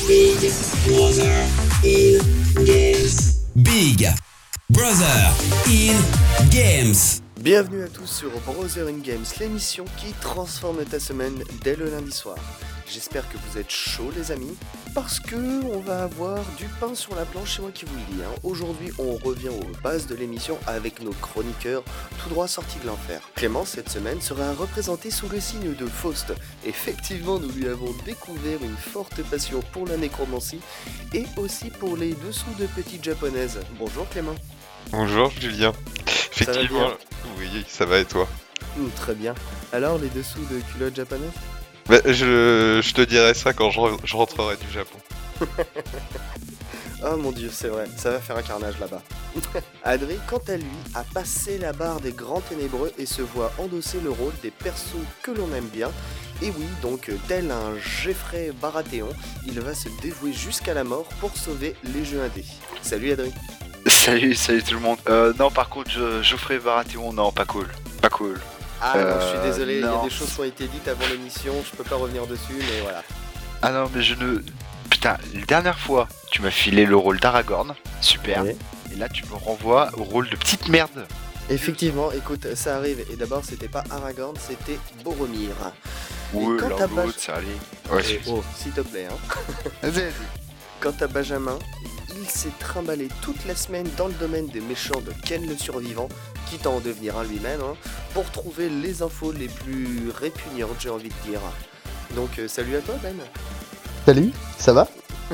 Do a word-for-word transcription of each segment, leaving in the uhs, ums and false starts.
Big Brother in Games. Big Brother in Games. Bienvenue à tous sur Brother in Games, l'émission qui transforme ta semaine dès le lundi soir. J'espère que vous êtes chauds les amis, parce que on va avoir du pain sur la planche, c'est moi qui vous le dis. Hein. Aujourd'hui on revient aux bases de l'émission avec nos chroniqueurs tout droit sortis de l'enfer. Clément cette semaine sera représenté sous le signe de Faust. Effectivement nous lui avons découvert une forte passion pour la nécromancie et aussi pour les dessous de petites japonaises. Bonjour Clément. Bonjour Julien. Effectivement, ça oui, ça va et toi? mmh, Très bien. Alors les dessous de culottes japonaises? Bah, je, je te dirai ça quand je, je rentrerai du Japon. Oh mon dieu, c'est vrai, ça va faire un carnage là-bas. Adri, quant à lui, a passé la barre des grands ténébreux et se voit endosser le rôle des persos que l'on aime bien. Et oui, donc tel un Jeffrey Baratheon, il va se dévouer jusqu'à la mort pour sauver les jeux indés. Salut Adri. Salut, salut tout le monde. Euh, non, par contre, je, Geoffrey Baratheon, non, pas cool. Pas cool. Ah Euh, non, je suis désolé, il y a non. des choses qui ont été dites avant l'émission, je peux pas revenir dessus, mais voilà. Ah non, mais je ne... Putain, la dernière fois, tu m'as filé le rôle d'Aragorn. Super. Oui. Et là, tu me renvoies au rôle de petite merde. Effectivement, écoute, ça arrive, et d'abord c'était pas Aragorn, c'était Boromir. Ouais, quand l'un t'as ou pas- l'autre, ça allait. Ouais, Et c'est- oh, s'il te plaît, hein. Vas-y, vas-y. Quant à Benjamin, il s'est trimballé toute la semaine dans le domaine des méchants de Ken le Survivant, quitte à en devenir un lui-même, hein, pour trouver les infos les plus répugnantes, j'ai envie de dire. Donc euh, salut à toi Ben. Salut, ça va?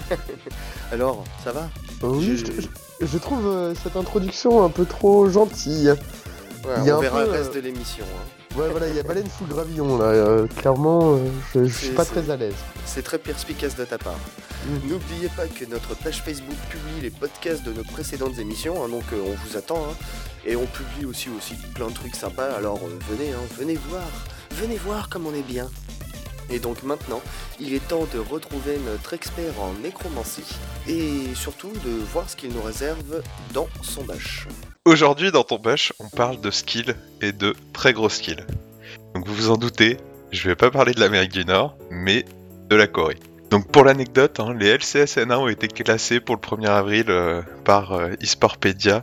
Alors, ça va? Euh, Oui, Je- je, je- je trouve euh, cette introduction un peu trop gentille. Ouais, Il y a on un verra peu, le reste euh, de l'émission. Hein. Ouais, voilà, il y a baleine sous le gravillon là. euh, clairement, euh, je, je suis C'est- pas c'est- très à l'aise. C'est très perspicace de ta part. Mm. N'oubliez pas que notre page Facebook publie les podcasts de nos précédentes émissions, hein, donc euh, on vous attend. Hein. Et on publie aussi, aussi plein de trucs sympas, alors euh, venez, hein, venez voir, venez voir comme on est bien. Et donc maintenant, il est temps de retrouver notre expert en nécromancie et surtout de voir ce qu'il nous réserve dans son bâche. Aujourd'hui, dans ton bâche, on parle de skills et de très gros skills. Donc vous vous en doutez, je vais pas parler de l'Amérique du Nord, mais de la Corée. Donc pour l'anecdote, hein, les L C S N A ont été classés pour le premier avril euh, par euh, eSportpedia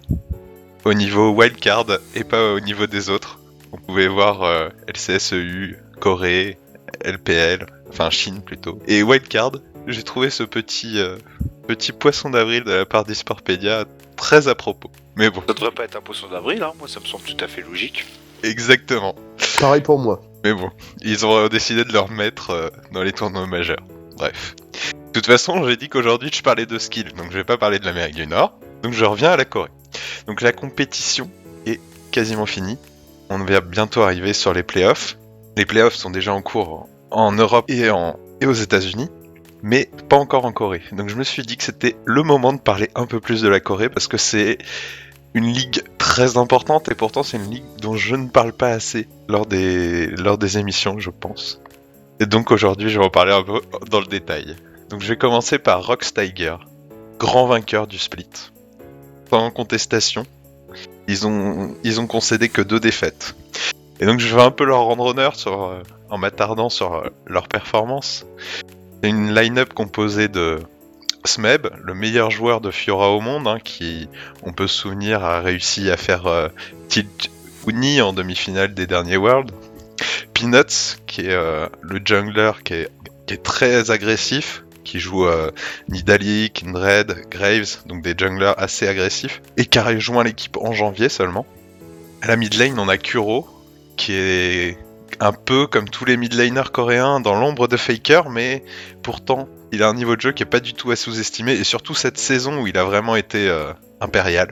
au niveau wildcard et pas au niveau des autres. Vous pouvez voir euh, L C S E U, Corée, L P L, enfin Chine plutôt. Et wildcard, j'ai trouvé ce petit, euh, petit poisson d'avril de la part d'eSportpedia très à propos. Mais bon, Ça devrait pas être un poisson d'avril, hein. Moi, ça me semble tout à fait logique. exactement. Pareil pour moi. Mais bon, ils ont décidé de le remettre euh, dans les tournois majeurs. Bref. De toute façon, j'ai dit qu'aujourd'hui je parlais de skill, donc je vais pas parler de l'Amérique du Nord. Donc je reviens à la Corée. Donc la compétition est quasiment finie. On va bientôt arriver sur les playoffs. Les playoffs sont déjà en cours en Europe et, en... et aux États-Unis, mais pas encore en Corée. Donc je me suis dit que c'était le moment de parler un peu plus de la Corée parce que c'est une ligue très importante et pourtant c'est une ligue dont je ne parle pas assez lors des, lors des émissions, je pense. Et donc aujourd'hui, je vais en parler un peu dans le détail. Donc je vais commencer par Rox Tiger, grand vainqueur du split. Sans contestation, ils ont, ils ont concédé que deux défaites. Et donc je vais un peu leur rendre honneur sur, euh, en m'attardant sur euh, leur performance. C'est une line-up composée de Smeb, le meilleur joueur de Fiora au monde, hein, qui, on peut se souvenir, a réussi à faire euh, Tilt Uni en demi-finale des derniers Worlds. Peanuts, qui est euh, le jungler qui est, qui est très agressif, qui joue euh, Nidalee, Kindred, Graves, donc des junglers assez agressifs, et qui a rejoint l'équipe en janvier seulement. À la mid lane, on a Kuro, qui est un peu comme tous les mid laners coréens dans l'ombre de Faker, mais pourtant il a un niveau de jeu qui est pas du tout à sous-estimer, et surtout cette saison où il a vraiment été euh, impérial.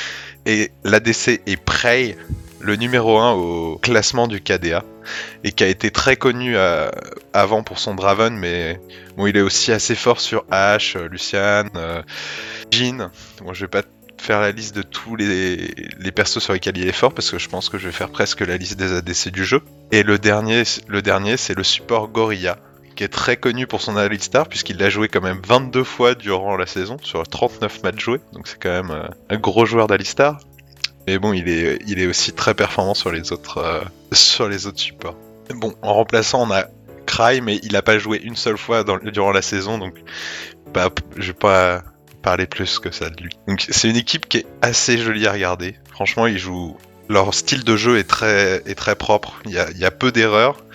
Et l'A D C est Prey, le numéro un au classement du K D A, et qui a été très connu euh, avant pour son Draven, mais bon, il est aussi assez fort sur Ashe, Lucian, euh, Jhin. Bon, je vais pas faire la liste de tous les, les persos sur lesquels il est fort, parce que je pense que je vais faire presque la liste des A D C du jeu. Et le dernier, le dernier c'est le support Gorilla, qui est très connu pour son Alistar, puisqu'il l'a joué quand même vingt-deux fois durant la saison, sur trente-neuf matchs joués, donc c'est quand même euh, un gros joueur d'Alistar. Mais bon, il est, il est aussi très performant sur les autres, euh, sur les autres supports. Bon, en remplaçant, on a Cry, mais il n'a pas joué une seule fois dans, durant la saison, donc pas, je vais pas parler plus que ça de lui. Donc c'est une équipe qui est assez jolie à regarder. Franchement, ils jouent. Leur style de jeu est très, est très propre. Il y a, il y a peu d'erreurs.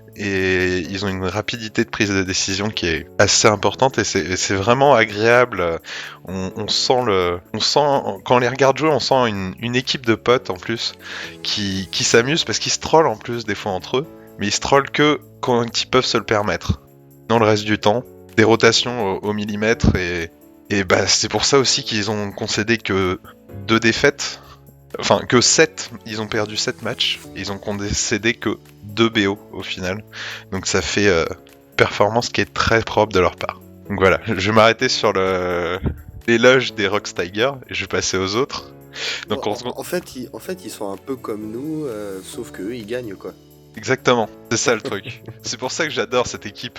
Et ils ont une rapidité de prise de décision qui est assez importante et c'est, et c'est vraiment agréable. On, on sent le, on sent quand on les regarde jouer, on sent une, une équipe de potes en plus qui, qui s'amusent parce qu'ils se trollent en plus des fois entre eux, mais ils se trollent que quand ils peuvent se le permettre. Dans le reste du temps, des rotations au, au millimètre et, et bah c'est pour ça aussi qu'ils ont concédé que deux défaites. Enfin, que sept, ils ont perdu sept matchs, ils ont concédé que deux B O au final. Donc ça fait euh, performance qui est très propre de leur part. Donc voilà, je vais m'arrêter sur le l'éloge des Rocks Tiger et je vais passer aux autres. Donc en, on se... en, fait, ils, en fait, ils sont un peu comme nous, euh, sauf qu'eux, ils gagnent quoi. Exactement, c'est ça le truc. C'est pour ça que j'adore cette équipe.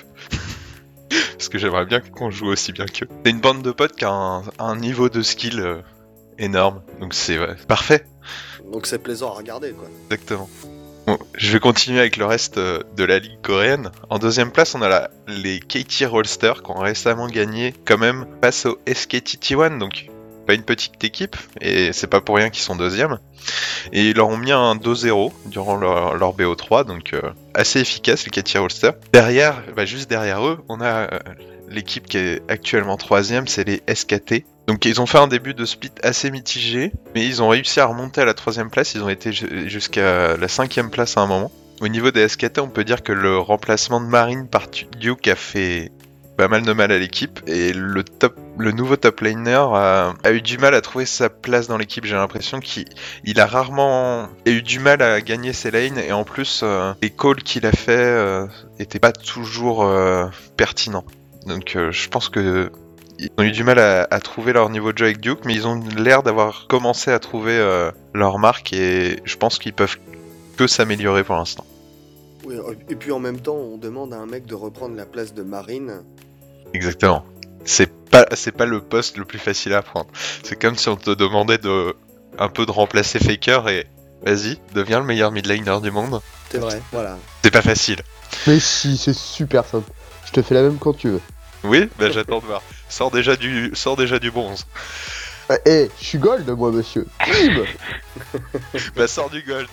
Parce que j'aimerais bien qu'on joue aussi bien qu'eux. C'est une bande de potes qui a un, un niveau de skill... Euh... énorme, donc c'est ouais, parfait. Donc c'est plaisant à regarder quoi. Exactement. Bon, je vais continuer avec le reste euh, de la ligue coréenne. En deuxième place, on a la, les K T Rollsters qui ont récemment gagné quand même face au S K T T one, donc pas une petite équipe, et c'est pas pour rien qu'ils sont deuxième. Et ils leur ont mis un deux zéro durant leur, leur B O trois, donc euh, assez efficace les K T Rollsters. Derrière, bah, juste derrière eux, on a euh, l'équipe qui est actuellement troisième, c'est les S K T. Donc ils ont fait un début de split assez mitigé, mais ils ont réussi à remonter à la troisième place, ils ont été jusqu'à la cinquième place à un moment. Au niveau des S K T, on peut dire que le remplacement de Marine par Duke a fait pas mal de mal à l'équipe, et le, top, le nouveau top laner a, a eu du mal à trouver sa place dans l'équipe, j'ai l'impression qu'il il a rarement a eu du mal à gagner ses lanes, et en plus euh, les calls qu'il a fait euh, étaient pas toujours euh, pertinents. Donc euh, je pense que ils ont eu du mal à, à trouver leur niveau de jeu avec Duke, mais ils ont l'air d'avoir commencé à trouver euh, leur marque et je pense qu'ils peuvent que s'améliorer pour l'instant. Oui, et puis en même temps, on demande à un mec de reprendre la place de Marine. Exactement. C'est pas, c'est pas le poste le plus facile à prendre. C'est comme si on te demandait de un peu de remplacer Faker et vas-y, deviens le meilleur mid laner du monde. C'est vrai, voilà. C'est pas facile. Mais si, c'est super simple. Je te fais la même quand tu veux. Oui, bah j'attends de voir. Sors déjà du, sors déjà du bronze. Eh, hey, je suis gold, moi, monsieur. Bim. Bah sors du gold.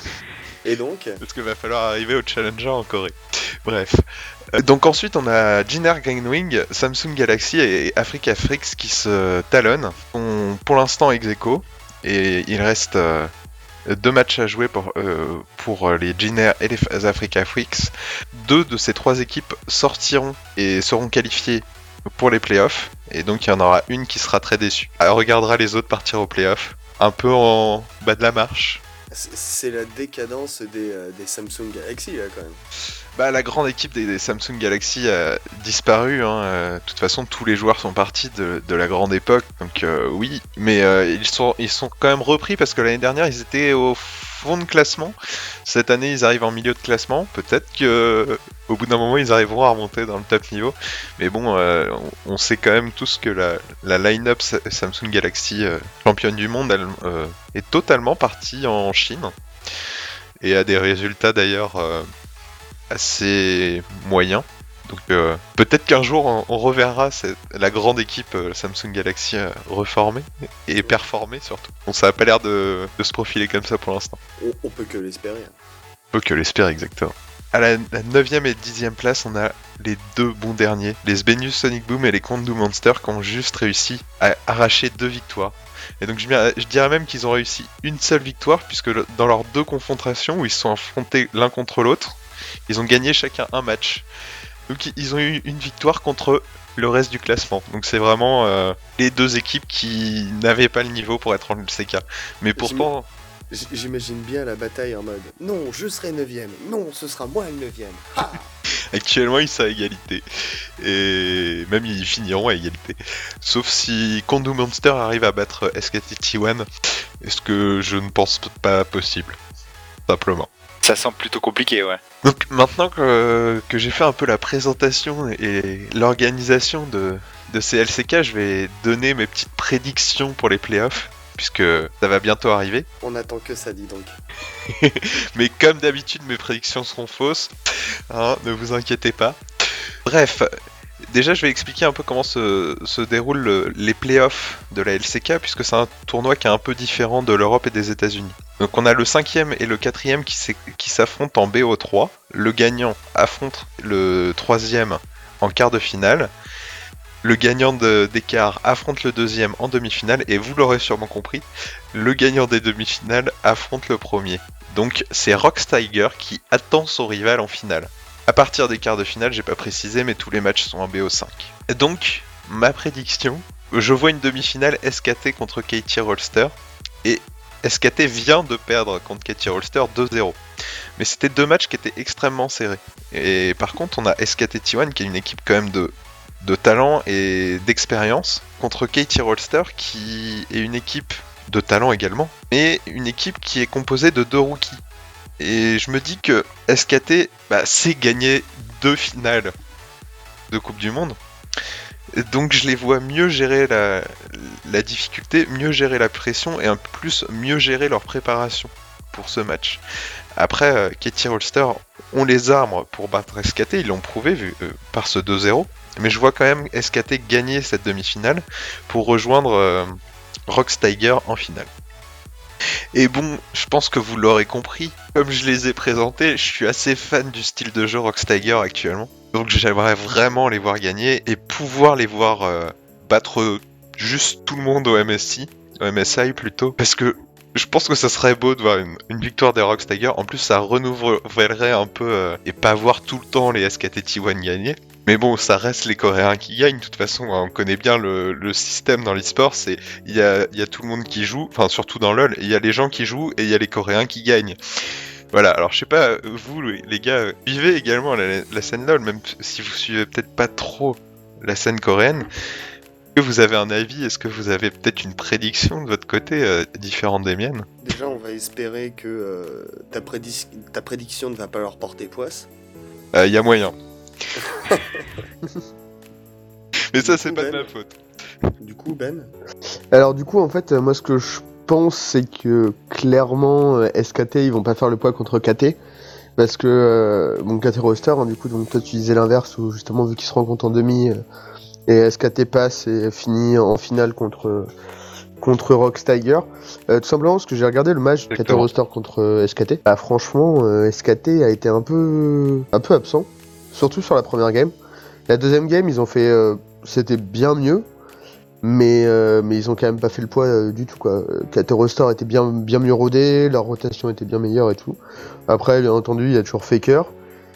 Et donc Parce qu'il va falloir arriver au Challenger en Corée. Bref. Euh, donc ensuite, on a Jiner Gangwing, Samsung Galaxy et Africa Freaks qui se talonnent. On, pour l'instant ex aequo. Et il reste euh, deux matchs à jouer pour, euh, pour les Jiner et les Africa Freaks. Deux de ces trois équipes sortiront et seront qualifiées pour les playoffs. Et donc il y en aura une qui sera très déçue. Elle regardera les autres partir aux playoffs. Un peu en bas de la marche. c'est la décadence des, euh, des Samsung Galaxy là quand même. Bah la grande équipe des, des Samsung Galaxy a disparu, hein. Euh, de toute façon tous les joueurs sont partis de, de la grande époque, donc euh, oui, mais euh, ils, sont, ils sont quand même repris parce que l'année dernière ils étaient au fond de classement, cette année ils arrivent en milieu de classement, peut-être que au bout d'un moment ils arriveront à remonter dans le top niveau, mais bon euh, on, on sait quand même tous que la, la line-up Samsung Galaxy euh, championne du monde elle, euh, est totalement partie en Chine, et a des résultats d'ailleurs euh, assez moyen. Donc euh, peut-être qu'un jour on, on reverra cette, la grande équipe euh, Samsung Galaxy euh, reformée et performée surtout. Bon, ça a pas l'air de, de se profiler comme ça pour l'instant. On, on peut que l'espérer. On peut que l'espérer, exactement. À la, la neuvième et dixième place, on a les deux bons derniers, les Sbenius Sonic Boom et les Kondu Monster, qui ont juste réussi à arracher deux victoires. Et donc je, je dirais même qu'ils ont réussi une seule victoire, puisque le, dans leurs deux confrontations où ils se sont affrontés l'un contre l'autre, ils ont gagné chacun un match. Donc ils ont eu une victoire contre le reste du classement. Donc c'est vraiment euh, les deux équipes qui n'avaient pas le niveau pour être en L C K. Mais pourtant... J'imagine bien la bataille en mode « Non, je serai neuvième. Non, ce sera moi le neuvième. » Actuellement, ils sont à égalité. Et même ils finiront à égalité. Sauf si Kondu Monster arrive à battre S K T T one, ce que je ne pense pas possible. Simplement. Ça semble plutôt compliqué, ouais. Donc maintenant que, que j'ai fait un peu la présentation et l'organisation de, de ces L C K, je vais donner mes petites prédictions pour les playoffs, puisque ça va bientôt arriver. On attend que ça, dit donc. Mais comme d'habitude, mes prédictions seront fausses, hein, ne vous inquiétez pas. Bref, déjà, je vais expliquer un peu comment se, se déroulent le- les playoffs de la L C K, puisque c'est un tournoi qui est un peu différent de l'Europe et des États-Unis. Donc on a le cinquième et le quatrième qui, s'est- qui s'affrontent en B O trois. Le gagnant affronte le troisième en quart de finale. Le gagnant de- d'écart affronte le deuxième en demi-finale. Et vous l'aurez sûrement compris, le gagnant des demi-finales affronte le premier. Donc c'est Rox Tiger qui attend son rival en finale. À partir des quarts de finale, j'ai pas précisé, mais tous les matchs sont en B O cinq. Et donc, ma prédiction, je vois une demi-finale S K T contre K T Rolster. Et S K T vient de perdre contre K T Rolster deux zéro. Mais c'était deux matchs qui étaient extrêmement serrés. Et par contre, on a S K T T un qui est une équipe quand même de, de talent et d'expérience, contre K T Rolster qui est une équipe de talent également, mais une équipe qui est composée de deux rookies. Et je me dis que S K T bah, sait gagner deux finales de Coupe du Monde. Donc je les vois mieux gérer la, la difficulté, mieux gérer la pression et en plus mieux gérer leur préparation pour ce match. Après, euh, K T Rolster ont les armes pour battre S K T, ils l'ont prouvé vu, euh, par ce deux zéro. Mais je vois quand même S K T gagner cette demi-finale pour rejoindre euh, Rox Tiger en finale. Et bon, je pense que vous l'aurez compris, comme je les ai présentés, je suis assez fan du style de jeu Rox Tiger actuellement. Donc j'aimerais vraiment les voir gagner et pouvoir les voir euh, battre juste tout le monde au M S I, au M S I plutôt, parce que je pense que ça serait beau de voir une, une victoire des Rox Tiger. En plus, ça renouvellerait un peu euh, et pas voir tout le temps les S K T T un gagner. Mais bon, ça reste les Coréens qui gagnent. De toute façon, hein, on connaît bien le, le système dans l'e-sport. C'est il y a, y a tout le monde qui joue, enfin surtout dans LoL. Il y a les gens qui jouent et il y a les Coréens qui gagnent. Voilà. Alors je sais pas, vous les gars, vivez également la, la scène LoL, même si vous suivez peut-être pas trop la scène coréenne. Est-ce que vous avez un avis? Est-ce que vous avez peut-être une prédiction de votre côté euh, différente des miennes? Déjà, on va espérer que euh, ta, prédic- ta prédiction ne va pas leur porter poisse. Il euh, y a moyen. Mais ça, Du c'est coup, pas Ben, de ma faute. Du coup, Ben, Alors du coup, en fait, euh, moi ce que je pense, c'est que clairement, euh, S K T, ils vont pas faire le poids contre K T. Parce que, euh, bon, K T Roster, hein, du coup, donc toi tu disais l'inverse, où justement, vu qu'ils se rencontrent en demi, euh, et S K T passe et finit en finale contre, euh, contre Rox Tiger. Euh, tout simplement parce que j'ai regardé le match K T Exactement. Roster contre euh, S K T. Bah, franchement, euh, S K T a été un peu, un peu absent, surtout sur la première game. La deuxième game, ils ont fait, euh, c'était bien mieux, mais euh, mais ils ont quand même pas fait le poids euh, du tout quoi. Euh, K T Roster était bien bien mieux rodé, leur rotation était bien meilleure et tout. Après, bien entendu, il y a toujours Faker.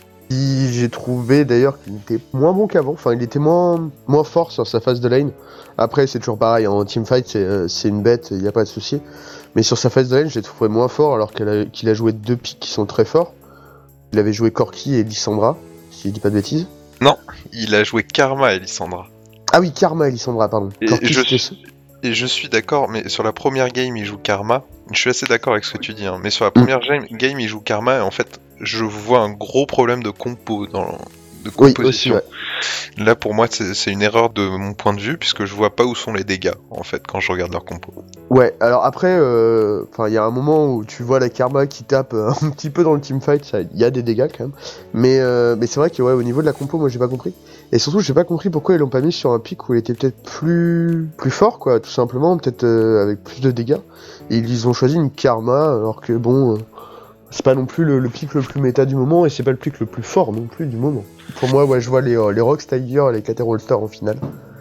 Qui j'ai trouvé d'ailleurs qu'il était moins bon qu'avant, enfin il était moins moins fort sur sa phase de lane. Après c'est toujours pareil, en teamfight c'est euh, c'est une bête, il y a pas de souci. Mais sur sa phase de lane, je l'ai trouvé moins fort alors qu'elle a- qu'il a joué deux pics qui sont très forts. Il avait joué Corki et Lissandra, si je dis pas de bêtises. Il a joué Karma et Lissandra. Ah oui, Karma et Lissandra, pardon. Et Corki, je c'était suis- Et je suis d'accord, mais sur la première game, il joue Karma. Je suis assez d'accord avec ce que tu dis, hein. Mais sur la première game, game, il joue Karma, et en fait, je vois un gros problème de compo, dans, de Oui, aussi, composition. ouais. Là, pour moi, c'est c'est une erreur de mon point de vue, puisque je vois pas où sont les dégâts, en fait, quand je regarde leur compo. Ouais, alors après, euh, enfin, il y a un moment où tu vois la Karma qui tape euh, un petit peu dans le teamfight, ça, il y a des dégâts quand même. Mais, euh, mais c'est vrai que ouais, au niveau de la compo, moi j'ai pas compris. Et surtout, j'ai pas compris pourquoi ils l'ont pas mis sur un pic où il était peut-être plus, plus fort, quoi, tout simplement, peut-être euh, avec plus de dégâts. Et ils ont choisi une Karma, alors que bon, euh, c'est pas non plus le, le pic le plus méta du moment, et c'est pas le pic le plus fort non plus du moment. Pour moi, ouais, je vois les, euh, les Rox Tiger et les K T Rolster en finale.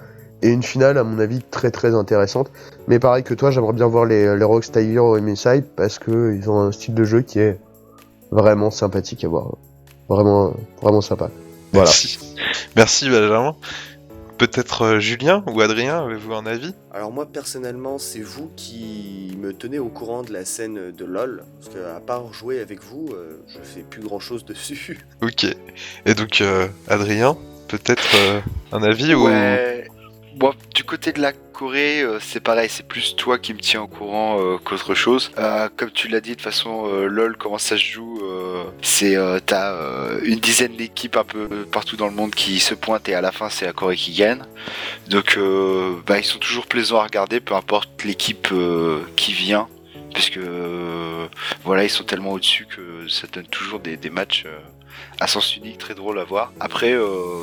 Et une finale, à mon avis, très très intéressante. Mais pareil que toi, j'aimerais bien voir les, les Rox Tiger au M S I parce que ils ont un style de jeu qui est vraiment sympathique à voir. Vraiment, vraiment sympa. Voilà. Merci. Merci, Benjamin. Peut-être euh, Julien ou Adrien, avez-vous un avis? alors moi personnellement, c'est vous qui me tenez au courant de la scène de LoL, parce que à part jouer avec vous, euh, je fais plus grand chose dessus. Ok. Et donc, euh, Adrien, peut-être euh, un avis ou... Ouais. Bon, du côté de la Corée, euh, c'est pareil, c'est plus toi qui me tiens au courant euh, qu'autre chose. Euh, comme tu l'as dit, de toute façon, euh, LoL, comment ça se joue, euh, c'est euh, t'as euh, une dizaine d'équipes un peu partout dans le monde qui se pointent et à la fin, c'est la Corée qui gagne. Donc, euh, bah, ils sont toujours plaisants à regarder, peu importe l'équipe euh, qui vient. Parce que euh, voilà, ils sont tellement au-dessus que ça donne toujours des, des matchs euh, à sens unique, très drôles à voir. Après, euh,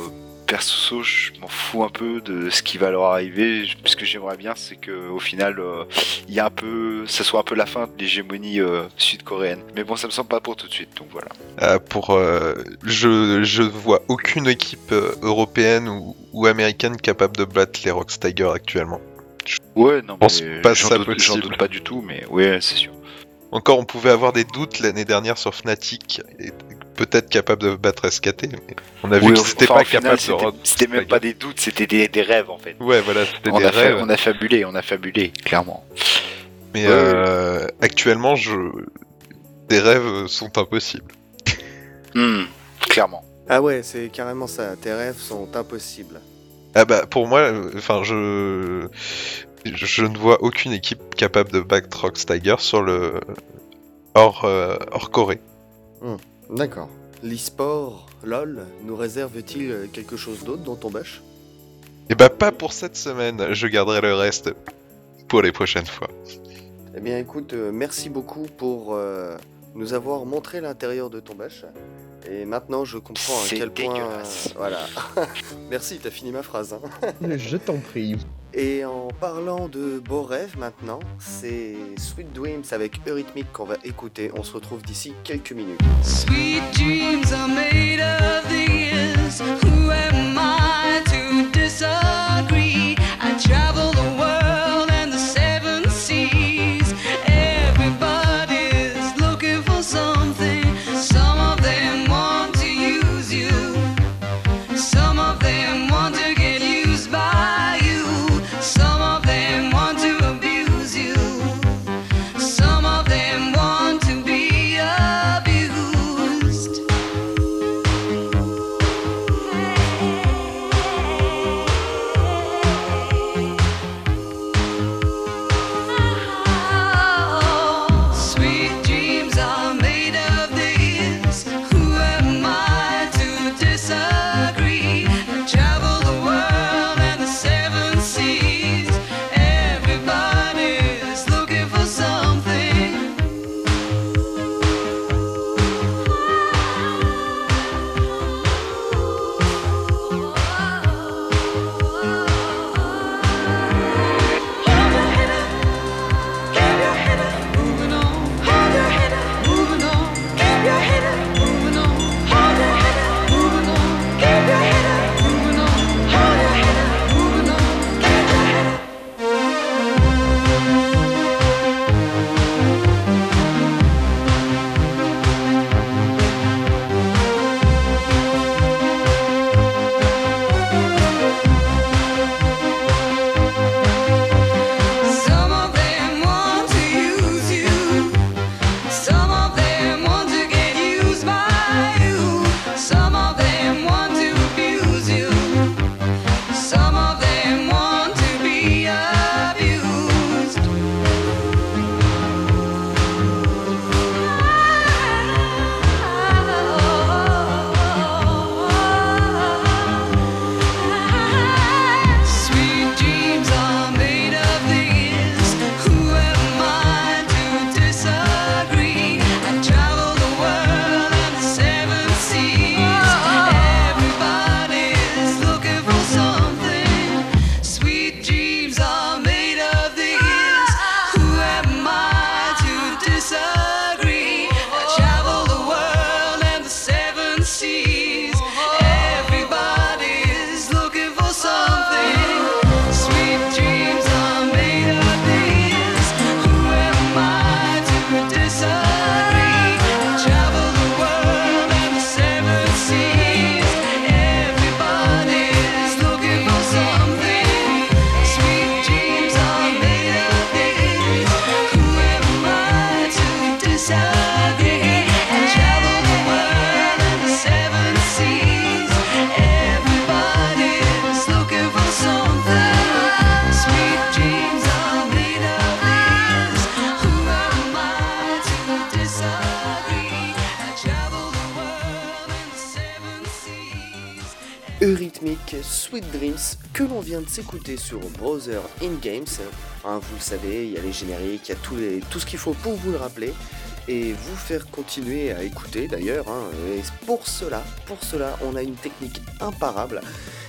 perso, je m'en fous un peu de ce qui va leur arriver. Ce que j'aimerais bien, c'est que au final, il euh, y a un peu, ça soit un peu la fin de l'hégémonie euh, sud-coréenne. Mais bon, ça me semble pas pour tout de suite, donc voilà. Euh, pour, euh, je, je vois aucune équipe euh, européenne ou, ou américaine capable de battre les Rox Tigers actuellement. Ouais, non, pense mais pas j'en ça doute, possible. j'en doute pas du tout, mais ouais, c'est sûr. Encore, on pouvait avoir des doutes l'année dernière sur Fnatic, et peut-être capable de battre S K T, mais on a vu Oui, qu'ils enfin, n'étaient au pas final, capables de c'était, Rox c'était même Tigers. pas des doutes, c'était des, des rêves en fait. Ouais, voilà, c'était On des a, fait, rêves. on a fabulé, on a fabulé, clairement. Mais Ouais, euh, actuellement, je... des rêves sont impossibles. Hmm, clairement. Ah ouais, c'est carrément ça. Tes rêves sont impossibles. Ah bah pour moi, enfin je... je ne vois aucune équipe capable de battre Rox Tigers sur le hors, euh, hors Corée. D'accord. L'e-sport, LOL, nous réserve-t-il quelque chose d'autre dans ton bâche? Et bah pas pour cette semaine, je garderai le reste pour les prochaines fois. Eh bien écoute, euh, merci beaucoup pour euh, nous avoir montré l'intérieur de ton bâche. Et maintenant je comprends à C'est quel point... dégueulasse. Voilà. Merci, t'as fini ma phrase. Hein. Je t'en prie. Et en parlant de beaux rêves maintenant, c'est Sweet Dreams avec Eurythmics qu'on va écouter. On se retrouve d'ici quelques minutes. Sweet dreams are made of these. Who am I to disagree? I travel the world and the seven seas. Everybody's looking for something. Some of them want to use you. Some of them want to get used by you. Some of them want to abuse you. Some of them want to be abused. Sweet dreams are made of this. Who am I to disagree? I travel the world and the seven seas. Everybody's looking for something. Hold your head up, keep your head up, moving on. Hold your head up, moving on. Keep your head up, moving on. Hold your head up, moving on. Keep your head up, moving on. Hold your head up, moving on. Keep your head up. Some of them want to use you. Some of them want to get used by you. Some of them want to abuse you. Some of them want to be abused. Sweet dreams are made of this. Who am I to disagree? I travel the world and the seven seas. Everybody's looking for something. Sweet dreams are made of this. Who am I to disagree? I travel the world and the seven seas. Everybody's looking for something. Sweet dreams are made of this. Who am I to disagree? I travel the world and the seven seas. Everybody's looking for something. Sweet dreams are made of this. Who am I to disagree? I travel the world and the seven seas. Everybody's looking for something. Sweet dreams are made of this. Who am I to disagree? I travel the world and the seven seas. Eurythmics, Sweet Dreams, que l'on vient de s'écouter sur Browser In Games. Hein, vous le savez, il y a les génériques, il y a tout, les- tout ce qu'il faut pour vous le rappeler et vous faire continuer à écouter d'ailleurs. Hein. Et pour cela, pour cela, on a une technique imparable.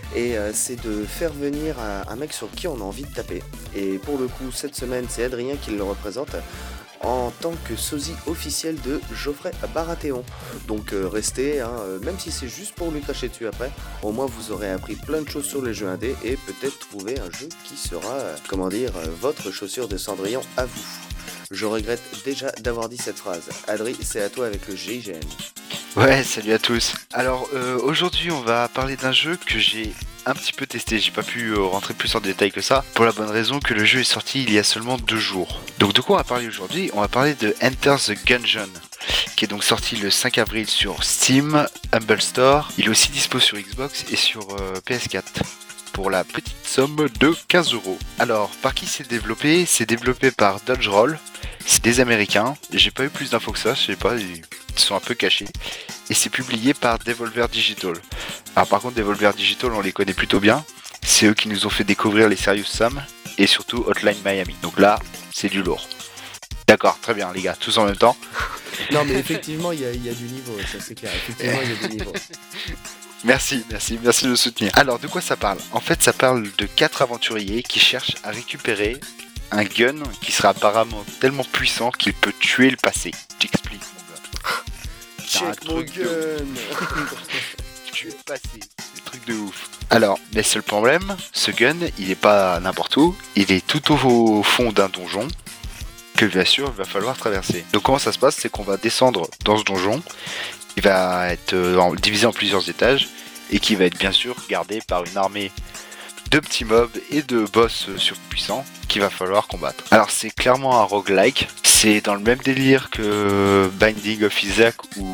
Et euh, c'est de faire venir un, un mec sur qui on a envie de taper. Et pour le coup, cette semaine, c'est Adrien qui le représente en tant que sosie officiel de Geoffrey Baratheon. Donc euh, restez, hein, euh, même si c'est juste pour lui cracher dessus après, au moins vous aurez appris plein de choses sur les jeux indés et peut-être trouver un jeu qui sera, euh, comment dire, euh, votre chaussure de Cendrillon à vous. Je regrette déjà d'avoir dit cette phrase. Adri, c'est à toi avec le G I G N. Ouais, salut à tous. Alors euh, aujourd'hui on va parler d'un jeu que j'ai un petit peu testé, j'ai pas pu euh, rentrer plus en détail que ça, pour la bonne raison que le jeu est sorti il y a seulement deux jours. Donc de quoi on va parler aujourd'hui? On va parler de Enter the Gungeon, qui est donc sorti le cinq avril sur Steam, Humble Store. Il est aussi dispo sur Xbox et sur euh, P S quatre. Pour la petite somme de quinze euros. Alors, par qui c'est développé? C'est développé par Dodge Roll. C'est des Américains. J'ai pas eu plus d'infos que ça, je sais pas, ils sont un peu cachés. Et c'est publié par Devolver Digital. Alors par contre, Devolver Digital, on les connaît plutôt bien. C'est eux qui nous ont fait découvrir les Serious Sam et surtout Hotline Miami. Donc là, c'est du lourd. D'accord, très bien les gars, tous en même temps. Non mais effectivement, il y, y a du niveau, ça c'est clair. Effectivement, il y a du niveau. Merci, merci, merci de le soutenir. Alors, de quoi ça parle? En fait, ça parle de quatre aventuriers qui cherchent à récupérer un gun qui sera apparemment tellement puissant qu'il peut tuer le passé. J'explique, mon gars. C'est un Check mon truc de gun. tuer le passé, c'est un truc de ouf. Alors, mais seul problème, ce gun, il est pas n'importe où, il est tout au fond d'un donjon que bien sûr, il va falloir traverser. Donc comment ça se passe? C'est qu'on va descendre dans ce donjon. Il va être euh, divisé en plusieurs étages et qui va être bien sûr gardé par une armée de petits mobs et de boss euh, surpuissants qu'il va falloir combattre. Alors c'est clairement un roguelike, c'est dans le même délire que Binding of Isaac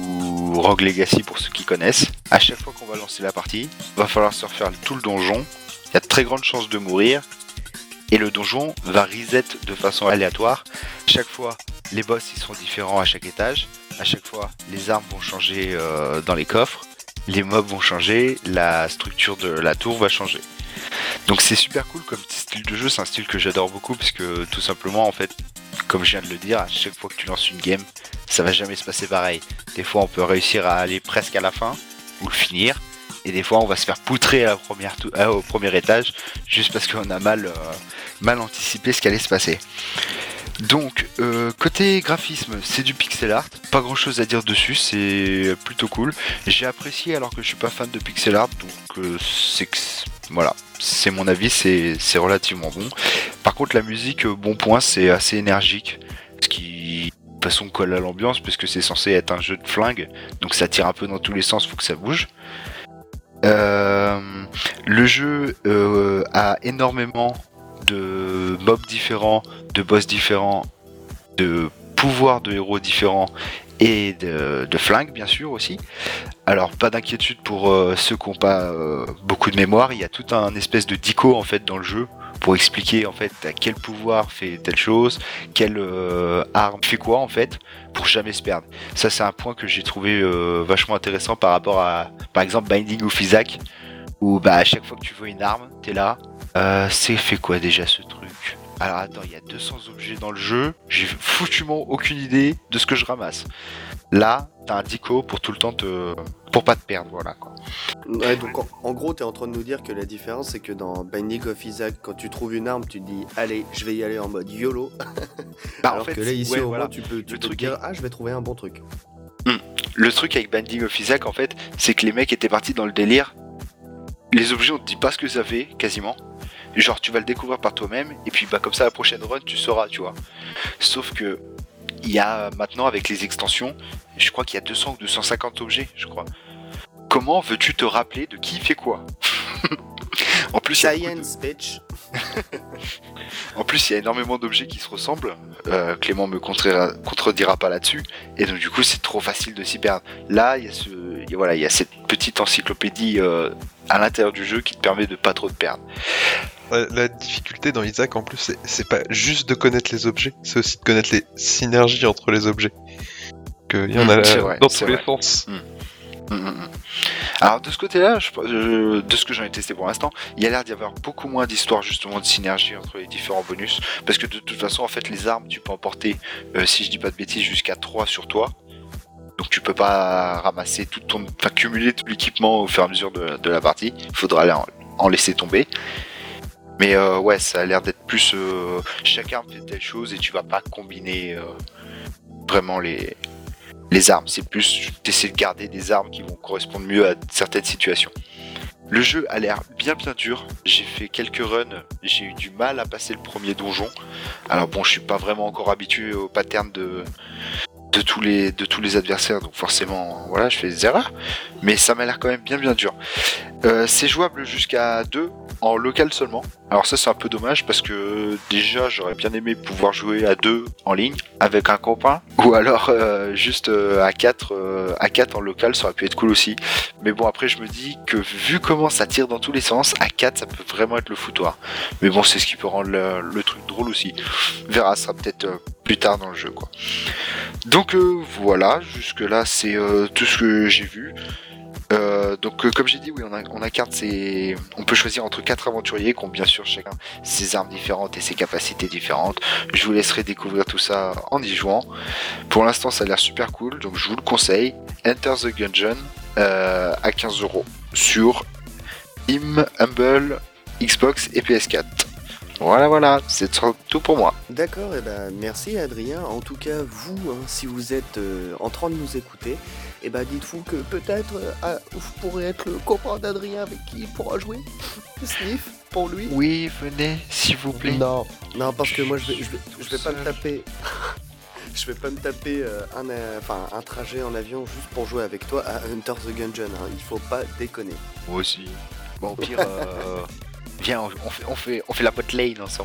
ou Rogue Legacy pour ceux qui connaissent. À chaque fois qu'on va lancer la partie, il va falloir se refaire tout le donjon, il y a de très grandes chances de mourir et le donjon va reset de façon aléatoire. Chaque fois, les boss ils sont différents à chaque étage. À chaque fois, les armes vont changer euh, dans les coffres, les mobs vont changer, la structure de la tour va changer. Donc c'est super cool comme style de jeu, c'est un style que j'adore beaucoup parce que tout simplement en fait, comme je viens de le dire, à chaque fois que tu lances une game, ça va jamais se passer pareil. Des fois on peut réussir à aller presque à la fin ou le finir, et des fois on va se faire poutrer à la première tou- euh, au premier étage juste parce qu'on a mal, euh, mal anticipé ce qui allait se passer. Donc, euh, côté graphisme, c'est du pixel art, pas grand chose à dire dessus, c'est plutôt cool. J'ai apprécié alors que je suis pas fan de pixel art, donc euh, c'est que voilà, c'est mon avis, c'est c'est relativement bon. Par contre, la musique, euh, bon point, c'est assez énergique, ce qui de toute façon colle à l'ambiance puisque c'est censé être un jeu de flingue, donc ça tire un peu dans tous les sens, faut que ça bouge. Euh, le jeu euh, a énormément de mobs différents, de boss différents, de pouvoirs de héros différents et de, de flingues bien sûr aussi. Alors pas d'inquiétude pour euh, ceux qui n'ont pas euh, beaucoup de mémoire, il y a tout un espèce de dico en fait dans le jeu pour expliquer en fait à quel pouvoir fait telle chose, quelle euh, arme fait quoi en fait, pour jamais se perdre. Ça c'est un point que j'ai trouvé euh, vachement intéressant par rapport à par exemple Binding of Isaac, où bah à chaque fois que tu vois une arme, t'es là. Euh, c'est fait quoi déjà ce truc? Alors attends, il y a deux cents objets dans le jeu, j'ai foutument aucune idée de ce que je ramasse. Là, t'as un dico pour tout le temps te... pour pas te perdre, voilà quoi. Ouais, donc en, en gros, t'es en train de nous dire que la différence, c'est que dans Binding of Isaac, quand tu trouves une arme, tu te dis, allez, je vais y aller en mode YOLO. Bah, Alors en fait, que là, ici, ouais, au voilà. moins, tu peux, tu Le peux te truc dire, est- ah, je vais trouver un bon truc. Le truc avec Binding of Isaac en fait, c'est que les mecs étaient partis dans le délire. Les objets, on te dit pas ce que ça fait, quasiment. Genre, tu vas le découvrir par toi-même, et puis bah comme ça, la prochaine run, tu sauras, tu vois. Sauf que, il y a maintenant, avec les extensions, je crois qu'il y a deux cents ou deux cent cinquante objets, je crois. Comment veux-tu te rappeler de qui fait quoi? En plus, il y a beaucoup de- Science, bitch. En plus, il y a énormément d'objets qui se ressemblent. Euh, Clément me contrera- contredira pas là-dessus. Et donc, du coup, c'est trop facile de s'y perdre. Là, il y a ce, il y a- voilà, il y a cette petite encyclopédie euh, à l'intérieur du jeu qui te permet de pas trop te perdre. La, la difficulté dans Isaac, en plus, c'est, c'est pas juste de connaître les objets, c'est aussi de connaître les synergies entre les objets. Que il y en a Mmh, c'est là, vrai, dans c'est tous les vrai. sens. Mm, mm, mm. Alors de ce côté-là, je- je- de ce que j'en ai testé pour l'instant, il y a l'air d'y avoir beaucoup moins d'histoires justement de synergie entre les différents bonus, parce que de toute façon en fait les armes tu peux en porter, euh, si je dis pas de bêtises, jusqu'à trois sur toi, donc tu peux pas ramasser tout ton, enfin cumuler tout l'équipement au fur et à mesure de, de la partie, il faudra aller en- en laisser tomber. Mais euh, ouais, ça a l'air d'être plus euh, chaque arme fait telle chose et tu vas pas combiner euh, vraiment les les armes. C'est plus t'essaies de garder des armes qui vont correspondre mieux à certaines situations. Le jeu a l'air bien bien dur. J'ai fait quelques runs, j'ai eu du mal à passer le premier donjon. Alors bon, je suis pas vraiment encore habitué au pattern de de tous les de tous les adversaires, donc forcément voilà, je fais des erreurs. Mais ça m'a l'air quand même bien bien dur. Euh, c'est jouable jusqu'à deux en local seulement. Alors ça c'est un peu dommage parce que déjà j'aurais bien aimé pouvoir jouer à deux en ligne avec un copain ou alors euh, juste euh, à quatre euh, à quatre en local, ça aurait pu être cool aussi. Mais bon, après je me dis que vu comment ça tire dans tous les sens, à quatre ça peut vraiment être le foutoir. Mais bon, c'est ce qui peut rendre le, le truc drôle aussi. On verra, ça sera peut-être euh, plus tard dans le jeu quoi. Donc euh, voilà, jusque là c'est euh, tout ce que j'ai vu. Euh, donc euh, comme j'ai dit, oui, on a, on a carte, c'est, on peut choisir entre quatre aventuriers qui ont bien sûr chacun ses armes différentes et ses capacités différentes. Je vous laisserai découvrir tout ça en y jouant. Pour l'instant ça a l'air super cool, donc je vous le conseille. Enter the Gungeon euh, à quinze euros sur Im, Humble, Xbox et P S quatre. Voilà, voilà, c'est tout pour moi. D'accord, et ben merci Adrien. En tout cas, vous, hein, si vous êtes euh, en train de nous écouter, et ben dites-vous que peut-être euh, ah, vous pourrez être le copain d'Adrien avec qui il pourra jouer. Sniff pour lui. Oui, venez, s'il vous plaît. Non. Non, parce que moi je vais, je vais, je vais pas me taper. Je vais pas me taper euh, un, euh, enfin, un trajet en avion juste pour jouer avec toi à Enter the Gungeon. Hein. Il faut pas déconner. Moi aussi. Bon, au pire, euh, viens, on, on fait, on, fait, on fait la bot lane ensemble.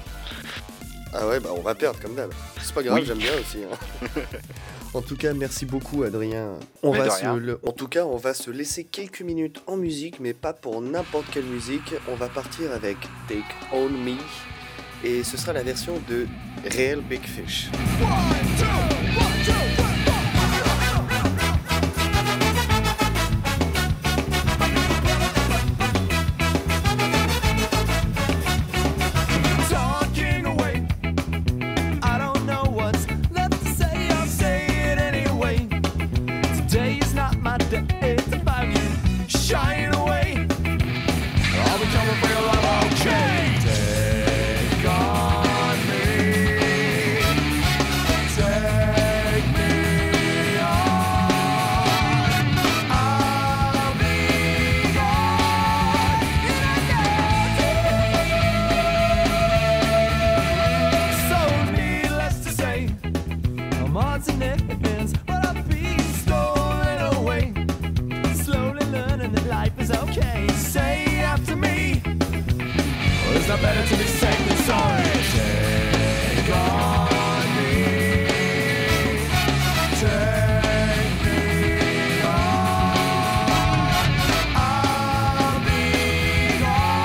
Ah ouais, bah on va perdre comme d'hab. C'est pas grave, Oui. j'aime bien aussi. Hein. En tout cas, merci beaucoup Adrien. On Mais va de se rien. le- En tout cas, on va se laisser quelques minutes en musique, mais pas pour n'importe quelle musique. On va partir avec Take On Me, et ce sera la version de Real Big Fish. Talking away, I don't know what's left to say. I'll say it anyway. Today is not my day. It's about you shying away. I'll be coming for your love. Okay, take on me, take me on. I'll be gone. So needless to say, I'm odds and ends, but I'll be stolen away. Slowly learning that life is okay. Say after me, well, it's not better to be safe than sorry. Take on me, take me on. I'll be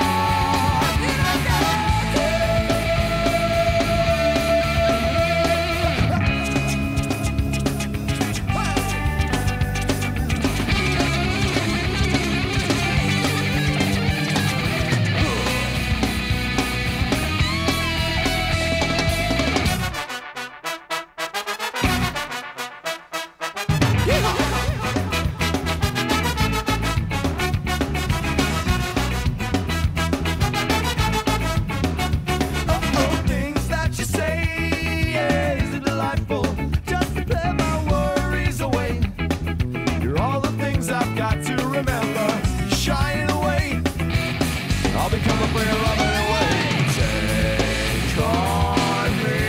Oh, things that you say, yeah, is it delightful just to play my worries away? You're all the things I've got to remember. You're shying away. I'll be coming for your love anyway. Take on me,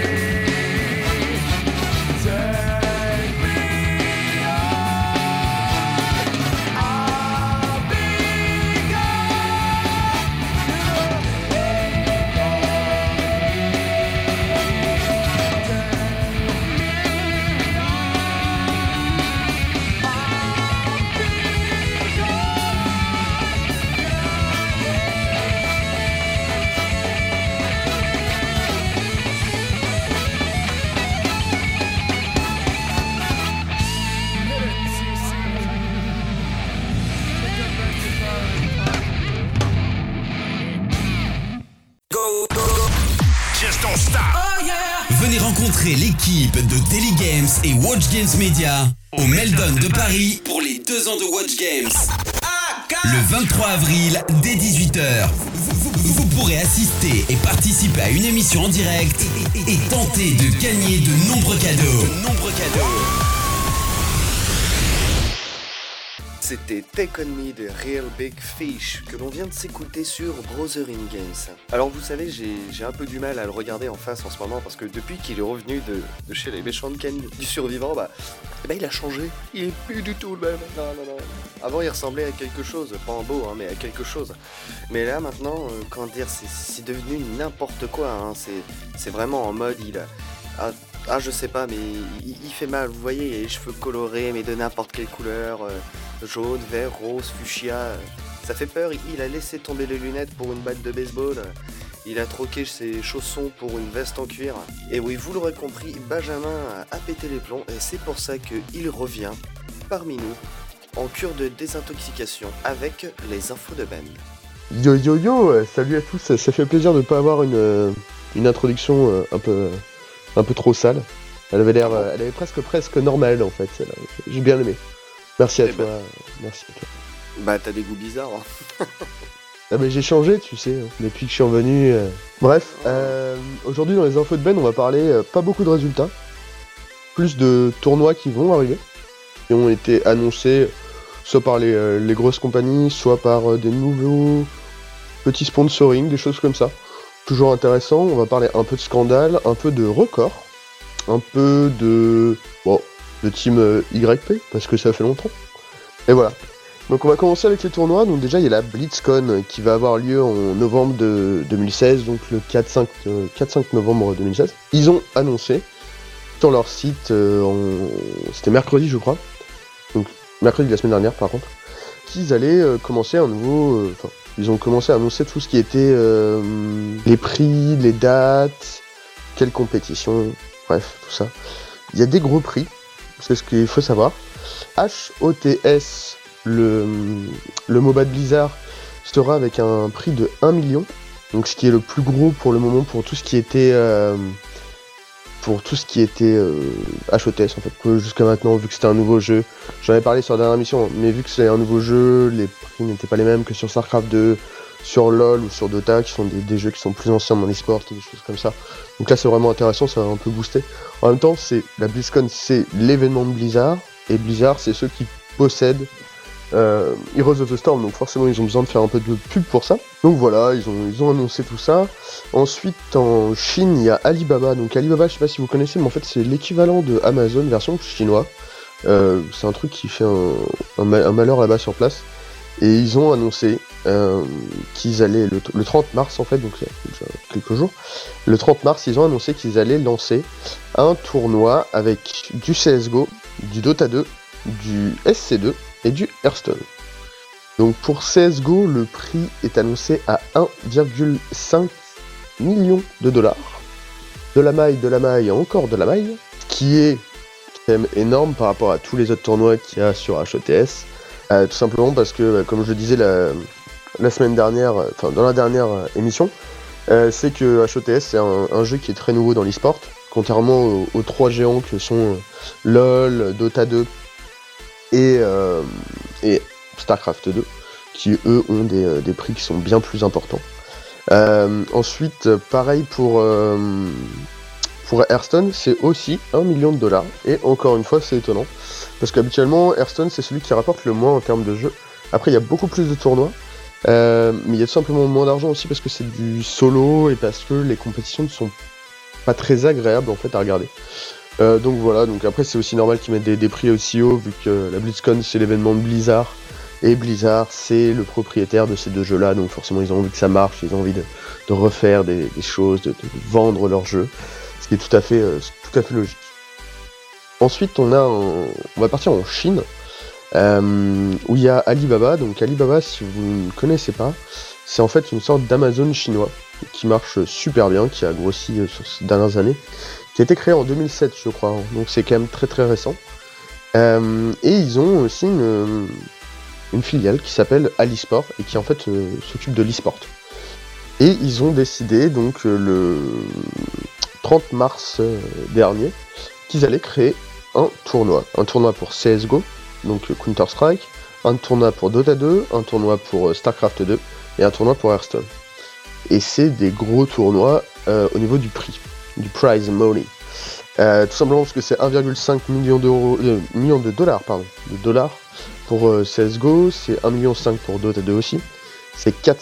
take me on. I'll be Venez rencontrer l'équipe de Daily Games et Watch Games Media au Meldon de Paris pour les deux ans de Watch Games. Le vingt-trois avril, dès dix-huit heures, vous, vous- vous pourrez assister et participer à une émission en direct et, et- et tenter de gagner de nombreux cadeaux. De nombreux cadeaux. C'était Take On Me de Real Big Fish que l'on vient de s'écouter sur Brother in Games. Alors vous savez, j'ai j'ai un peu du mal à le regarder en face en ce moment parce que depuis qu'il est revenu de, de chez les méchants de Kenny, du survivant, bah, eh ben, il a changé. Il est plus du tout le même. Non, non, non. Avant il ressemblait à quelque chose, pas en beau, hein, mais à quelque chose. Mais là maintenant, euh, comment dire, c'est c'est devenu n'importe quoi. Hein. C'est c'est vraiment en mode, il a... Ah, ah, je sais pas, mais il, il fait mal, vous voyez, il a les cheveux colorés, mais de n'importe quelle couleur, euh, jaune, vert, rose, fuchsia, euh, ça fait peur, il, il a laissé tomber les lunettes pour une batte de baseball, euh, il a troqué ses chaussons pour une veste en cuir, et oui, vous l'aurez compris, Benjamin a, a pété les plombs, et c'est pour ça qu'il revient parmi nous, en cure de désintoxication, avec les infos de Ben. Yo yo yo, euh, salut à tous, ça, ça fait plaisir de pas avoir une, euh, une introduction euh, un peu un peu trop sale. Elle avait l'air, euh, elle avait presque presque normale en fait, celle-là. J'ai bien aimé. Merci à Eh toi, ben. euh, merci à toi. Bah t'as des goûts bizarres, hein. Ah mais j'ai changé, tu sais, hein, depuis que je suis revenu. euh. Bref, euh, aujourd'hui dans les infos de Ben, on va parler euh, pas beaucoup de résultats, plus de tournois qui vont arriver, qui ont été annoncés soit par les, euh, les grosses compagnies, soit par euh, des nouveaux petits sponsoring, des choses comme ça. Toujours intéressant, on va parler un peu de scandale, un peu de record, un peu de... bon, de team euh, Y P, parce que ça fait longtemps. Et voilà. Donc on va commencer avec les tournois. Donc déjà il y a la BlitzCon qui va avoir lieu en novembre de deux mille seize, donc le quatre cinq novembre deux mille seize. Ils ont annoncé sur leur site, euh, en... c'était mercredi je crois, donc mercredi de la semaine dernière par contre, qu'ils allaient euh, commencer un nouveau... euh, Enfin, ils ont commencé à annoncer tout ce qui était euh, les prix, les dates, quelles compétitions, bref, tout ça. Il y a des gros prix, c'est ce qu'il faut savoir. H O T S, le, le MOBA de Blizzard, sera avec un prix de un million, donc ce qui est le plus gros pour le moment pour tout ce qui était... Euh, pour tout ce qui était euh, H O T S en fait, que jusqu'à maintenant, vu que c'était un nouveau jeu, j'en avais parlé sur la dernière émission, mais vu que c'est un nouveau jeu, les prix n'étaient pas les mêmes que sur StarCraft deux, sur LoL ou sur Dota, qui sont des, des jeux qui sont plus anciens dans l'e-sport et des choses comme ça. Donc là c'est vraiment intéressant, ça va un peu booster. En même temps, c'est la BlizzCon, c'est l'événement de Blizzard, et Blizzard c'est ceux qui possèdent euh, Heroes of the Storm, donc forcément ils ont besoin de faire un peu de pub pour ça. Donc voilà, ils ont, ils ont annoncé tout ça. Ensuite en Chine, il y a Alibaba. Donc Alibaba, je sais pas si vous connaissez, mais en fait c'est l'équivalent de Amazon version chinois. Euh, c'est un truc qui fait un, un, ma- un malheur là-bas sur place. Et ils ont annoncé euh, qu'ils allaient, le, le trente mars en fait, donc il y a déjà quelques jours, le trente mars, ils ont annoncé qu'ils allaient lancer un tournoi avec du C S G O, du Dota deux, du S C deux et du Hearthstone. Donc pour C S G O, le prix est annoncé à un virgule cinq million de dollars. De la maille, de la maille et encore de la maille, qui est quand même énorme par rapport à tous les autres tournois qu'il y a sur H O T S. Euh, tout simplement parce que, euh, comme je le disais la, la semaine dernière, euh, enfin dans la dernière euh, émission, euh, c'est que H O T S c'est un, un jeu qui est très nouveau dans l'e-sport, contrairement aux, aux trois géants que sont euh, LoL, Dota deux et, euh, et StarCraft deux, qui eux ont des, euh, des prix qui sont bien plus importants. Euh, ensuite, pareil pour, euh, pour Hearthstone, c'est aussi un million de dollars, et encore une fois c'est étonnant. Parce qu'habituellement, Hearthstone, c'est celui qui rapporte le moins en termes de jeu. Après, il y a beaucoup plus de tournois, euh, mais il y a tout simplement moins d'argent aussi parce que c'est du solo et parce que les compétitions ne sont pas très agréables en fait à regarder. Euh, donc voilà, donc après c'est aussi normal qu'ils mettent des, des prix aussi hauts vu que la BlizzCon c'est l'événement de Blizzard et Blizzard c'est le propriétaire de ces deux jeux-là, donc forcément ils ont envie que ça marche, ils ont envie de, de refaire des, des choses, de, de vendre leurs jeux, ce qui est tout à fait, euh, tout à fait logique. Ensuite, on a un... on va partir en Chine, euh, où il y a Alibaba. Donc Alibaba, si vous ne connaissez pas, c'est en fait une sorte d'Amazon chinois qui marche super bien, qui a grossi euh, sur ces dernières années, qui a été créé en deux mille sept, je crois. Donc c'est quand même très très récent. Euh, et ils ont aussi une, une filiale qui s'appelle Alisport et qui en fait euh, s'occupe de l'e-sport. Et ils ont décidé donc euh, le trente mars euh, dernier qu'ils allaient créer un tournoi. Un tournoi pour C S G O, donc Counter-Strike, un tournoi pour Dota deux, un tournoi pour euh, StarCraft deux et un tournoi pour Hearthstone. Et c'est des gros tournois euh, au niveau du prix, du prize money. Euh, tout simplement parce que c'est un virgule cinq million d'euros, euh, millions de dollars, pardon, de dollars pour euh, C S G O, c'est un virgule cinq million pour Dota deux aussi, c'est quatre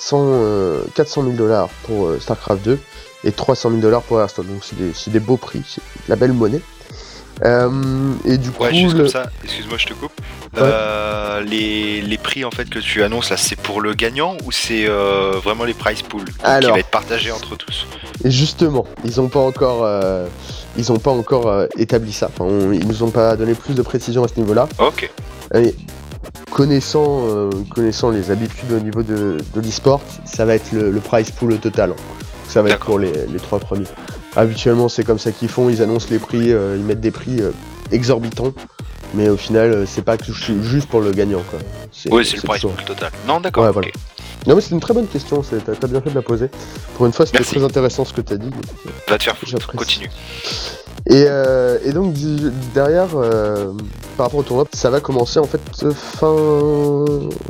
cent mille dollars pour euh, StarCraft deux et trois cent mille dollars pour Hearthstone. Donc c'est des, c'est des beaux prix, c'est de la belle monnaie. Euh, et du coup, Ouais, juste le... comme ça, excuse-moi, je te coupe. Euh, les, les prix en fait que tu annonces là, c'est pour le gagnant ou c'est euh, vraiment les prize pools qui Alors. va être partagé entre tous? Et justement, ils n'ont pas encore, euh, ils ont pas encore euh, établi ça. Enfin, on- ils nous ont pas donné plus de précision à ce niveau-là. Ok. Et connaissant, euh, connaissant les habitudes au niveau de, de l'e-sport, ça va être le, le prize pool total. Ça va être D'accord. pour les, les trois premiers. Habituellement, c'est comme ça qu'ils font. Ils annoncent les prix, euh, ils mettent des prix euh, exorbitants. Mais au final, euh, c'est pas que ju- juste pour le gagnant, quoi. Oui, c'est le prize toujours- pool total. Non, d'accord. Ouais, ok. voilà. Non, mais c'est une très bonne question. c'est- T'as t'as bien fait de la poser. Pour une fois, c'était Merci. très intéressant ce que t'as dit. Va te faire foutre. J'apprécie. Continue. Et, euh, et donc di- derrière, euh, par rapport au tournoi, ça va commencer en fait euh, fin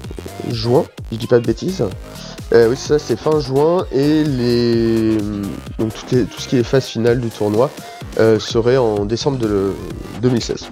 juin, si je dis pas de bêtises. Euh, oui, c'est ça, c'est fin juin et les donc tout, est- tout ce qui est phase finale du tournoi euh, serait en décembre de deux mille seize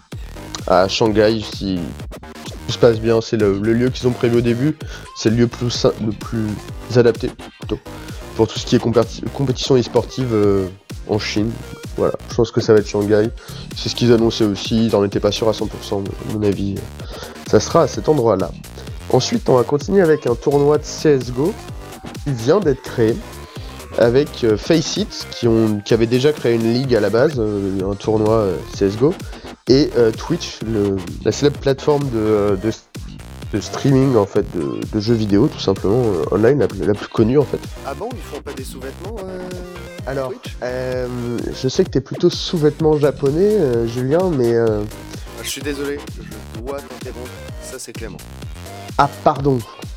à Shanghai. Si tout se passe bien, c'est le, le lieu qu'ils ont prévu au début, c'est le lieu plus sim- le plus adapté plutôt pour tout ce qui est compéti- compétition e-sportive euh, en Chine. Voilà, je pense que ça va être Shanghai. C'est ce qu'ils annonçaient aussi, ils n'en étaient pas sûrs à cent pour cent, mais à mon avis, ça sera à cet endroit-là. Ensuite, on va continuer avec un tournoi de C S G O qui vient d'être créé, avec euh, Faceit, qui, ont, qui avait déjà créé une ligue à la base, euh, un tournoi euh, C S G O, et euh, Twitch, le, la célèbre plateforme de, euh, de, de streaming en fait, de, de jeux vidéo, tout simplement, euh, online, la, plus- la plus connue en fait. Ah bon, ils font pas des sous-vêtements euh, Alors, Twitch euh, je sais que t'es plutôt sous-vêtements japonais, euh, Julien, mais... euh, Ah, je suis désolé, je dois t'interrompre, ça c'est Clément. Ah, pardon.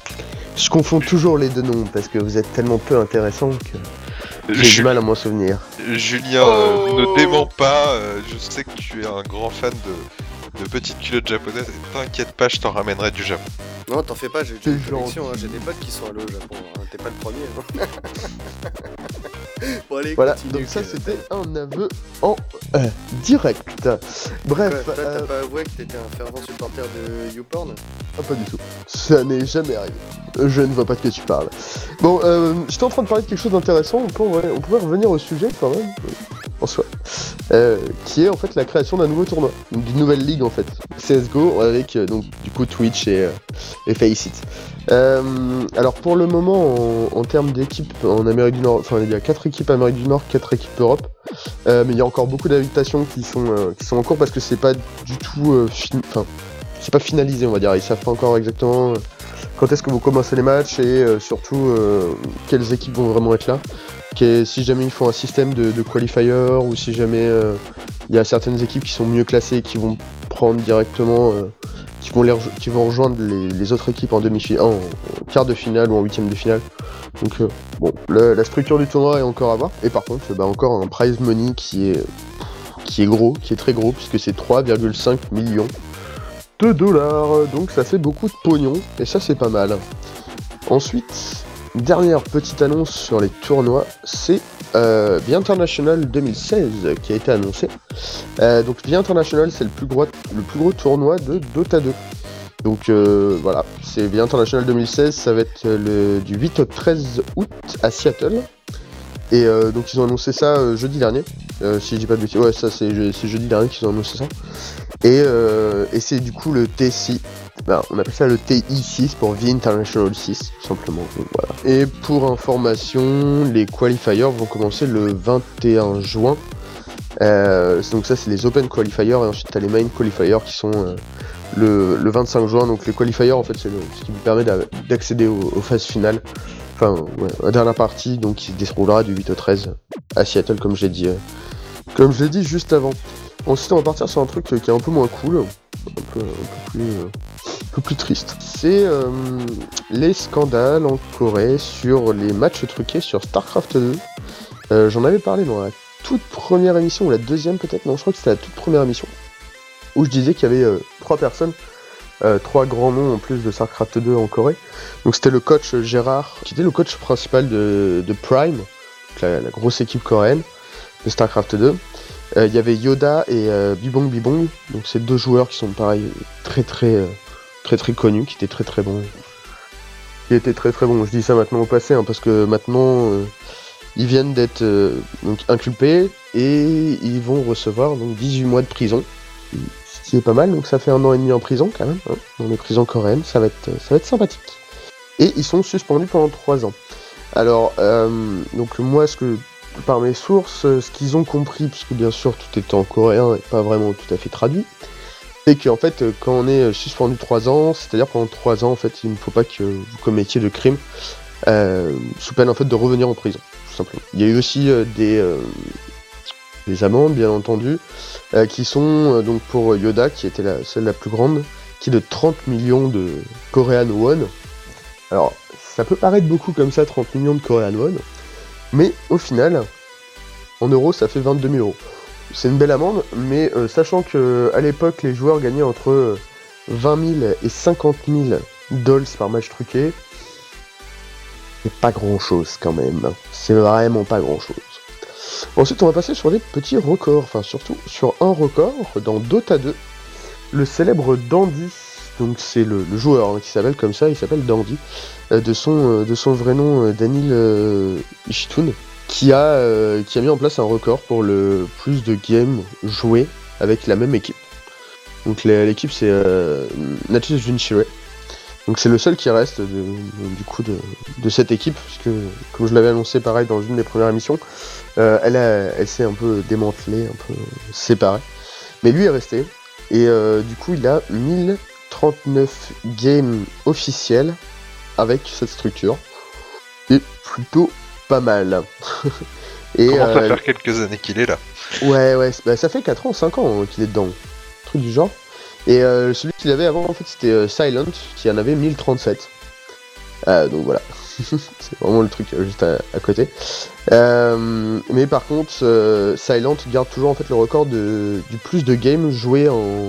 Je confonds toujours les deux noms, parce que vous êtes tellement peu intéressant que j'ai du Ju- mal à m'en souvenir. Julien, euh, Oh. ne dément pas, euh, je sais que tu es un grand fan de, de petites culottes japonaises, et t'inquiète pas, je t'en ramènerai du Japon. Non, t'en fais pas, j'ai C'est une gentil. connexion, hein, j'ai des potes qui sont allés au Japon, hein, t'es pas le premier. Hein. Bon allez, Voilà, continue. donc ça que- c'était un aveu en euh, direct. Bref, Quoi, toi, euh, t'as pas avoué que t'étais un fervent supporter de YouPorn? ah, pas du tout. Ça n'est jamais arrivé. Je ne vois pas de quoi tu parles. Bon, euh, j'étais en train de parler de quelque chose d'intéressant, on pourrait, on pourrait revenir au sujet quand même, euh, en soi. Euh, qui est en fait la création d'un nouveau tournoi, donc d'une nouvelle ligue en fait, C S G O avec euh, donc du coup Twitch et, euh, et Faceit. Euh, alors pour le moment en, en termes d'équipes en Amérique du Nord, enfin il y a quatre équipes Amérique du Nord, quatre équipes Europe, euh, mais il y a encore beaucoup d'invitations qui sont euh, qui sont en cours parce que c'est pas du tout, euh, fin- enfin c'est pas finalisé on va dire, ils savent pas encore exactement euh, quand est-ce que vont commencer les matchs et euh, surtout euh, quelles équipes vont vraiment être là. Que si jamais ils font un système de, de qualifier ou si jamais euh, il y a certaines équipes qui sont mieux classées et qui vont prendre directement, euh, qui, vont les rejo- qui vont rejoindre les, les autres équipes en demi-finale, en, en quart de finale ou en huitième de finale. Donc euh, bon, le- la structure du tournoi est encore à voir. Et par contre, bah, encore un prize money qui est qui est gros, qui est très gros puisque c'est trois virgule cinq millions de dollars. Donc ça fait beaucoup de pognon et ça c'est pas mal. Ensuite, dernière petite annonce sur les tournois, c'est euh, The International deux mille seize qui a été annoncé. Euh, donc The International, c'est le plus gros, le plus gros tournoi de Dota deux. Donc euh, voilà, c'est The International deux mille seize, ça va être le, du huit au treize août à Seattle. Et euh, donc ils ont annoncé ça euh, jeudi dernier, euh, si je dis pas de bêtises. Ouais, ça c'est, je- c'est jeudi dernier qu'ils ont annoncé ça. Et, euh, et c'est du coup le T six. Ben, on appelle ça le T I six pour The International six, tout simplement. Donc, voilà. Et pour information, les qualifiers vont commencer le vingt et un juin. Euh, donc ça c'est les Open Qualifiers et ensuite t'as les Main Qualifiers qui sont euh, le, le vingt-cinq juin. Donc les qualifiers en fait c'est le- ce qui vous permet d'a- d'accéder aux, aux phases finales. Enfin ouais, la dernière partie donc qui se déroulera du huit au treize à Seattle comme j'ai dit, euh, comme je l'ai dit juste avant. Ensuite on va partir sur un truc euh, qui est un peu moins cool, un peu, un peu plus... euh, un peu plus triste. C'est euh, les scandales en Corée sur les matchs truqués sur StarCraft deux. Euh, J'en avais parlé dans la toute première émission, ou la deuxième peut-être, non je crois que c'était la toute première émission, où je disais qu'il y avait euh, trois personnes euh, trois grands noms en plus de StarCraft deux en Corée. Donc c'était le coach Gérard, qui était le coach principal de, de Prime, la, la grosse équipe coréenne de StarCraft deux. Il euh, y avait Yoda et euh, Bibong Bibong, donc c'est deux joueurs qui sont pareil très très euh, très très connus, qui étaient très très bons. Qui étaient très très bons. Je dis ça maintenant au passé, hein, parce que maintenant euh, ils viennent d'être euh, donc inculpés et ils vont recevoir donc dix-huit mois de prison, ce qui est pas mal. Donc ça fait un an et demi en prison quand même, hein, dans les prisons coréennes. Ça va être ça va être sympathique. Et ils sont suspendus pendant trois ans. Alors euh, donc moi ce que par mes sources, ce qu'ils ont compris, puisque bien sûr tout est en coréen et pas vraiment tout à fait traduit, c'est qu'en fait quand on est suspendu trois ans, c'est-à-dire pendant trois ans en fait il ne faut pas que vous commettiez de crimes, euh, sous peine en fait de revenir en prison, tout simplement. Il y a eu aussi euh, des, euh, des amendes bien entendu, euh, qui sont euh, donc pour Yoda qui était la, celle la plus grande, qui est de trente millions de Korean won. Alors ça peut paraître beaucoup comme ça, trente millions de Korean won, mais au final, en euros, ça fait vingt-deux mille euros. C'est une belle amende, mais euh, sachant que à l'époque, les joueurs gagnaient entre euh, vingt mille et cinquante mille dollars par match truqué, c'est pas grand-chose quand même. C'est vraiment pas grand-chose. Ensuite, on va passer sur les petits records, enfin surtout sur un record dans Dota deux, le célèbre Dandy. Donc c'est le, le joueur hein, qui s'appelle comme ça, il s'appelle Dandy, euh, de, son, euh, de son vrai nom euh, Daniel euh, Ishitoon, qui a, euh, qui a mis en place un record pour le plus de games joués avec la même équipe. Donc les- l'équipe c'est euh, Natus Vinchire. Donc c'est le seul qui reste de- de- du coup de, de cette équipe, puisque comme je l'avais annoncé pareil dans une des premières émissions, euh, elle, a- elle s'est un peu démantelée, un peu séparée. Mais lui est resté, et euh, du coup il a mille trente-neuf games officiels avec cette structure. Et plutôt pas mal. Et Comment ça euh, faire quelques années qu'il est là? ouais, ouais, c'est- bah, ça fait quatre ans, cinq ans hein, qu'il est dedans. Truc du genre. Et euh, celui qu'il avait avant, en fait, c'était euh, Silent, qui en avait mille trente-sept. Euh, donc voilà. C'est vraiment le truc euh, juste à, à côté. Euh, mais par contre, euh, Silent garde toujours en fait le record de, du plus de games joués en,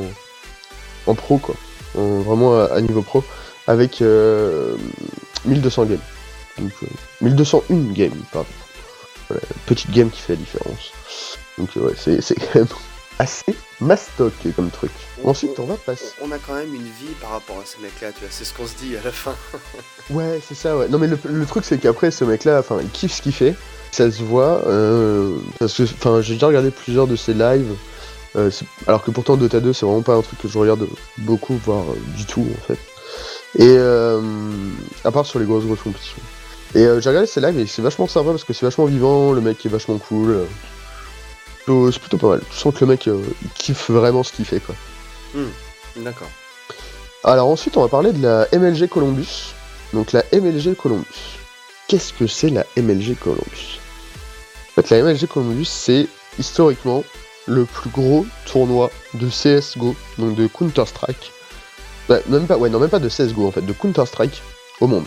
en pro, quoi. En- vraiment à, à niveau pro, avec euh, mille deux cents games. Donc, euh, mille deux cent un games, pardon. Voilà, petite game qui fait la différence. Donc euh, ouais, c'est c'est quand même assez mastoc comme truc. Ensuite, on va passer. On a quand même une vie par rapport à ces mecs-là, tu vois, c'est ce qu'on se dit à la fin. Ouais, c'est ça, ouais. Non, mais le, le truc, c'est qu'après, ce mec-là, enfin, il kiffe ce qu'il fait. Ça se voit, euh, parce que, enfin, j'ai déjà regardé plusieurs de ses lives. Euh, c'est- alors que pourtant, Dota deux, c'est vraiment pas un truc que je regarde beaucoup, voire euh, du tout, en fait. Et, euh, à part sur les grosses, grosses compétitions. Et euh, j'ai regardé ses lives et c'est vachement sympa parce que c'est vachement vivant, le mec est vachement cool. euh, plutôt- C'est plutôt pas mal. Tu sens que le mec, euh, il kiffe vraiment ce qu'il fait, quoi. D'accord. Alors ensuite, on va parler de la M L G Columbus. Donc la M L G Columbus. Qu'est-ce que c'est la M L G Columbus? En fait, la M L G Columbus, c'est historiquement le plus gros tournoi de C S G O, donc de Counter-Strike. Ouais, même pas, ouais, non, même pas de C S G O en fait, de Counter-Strike au monde.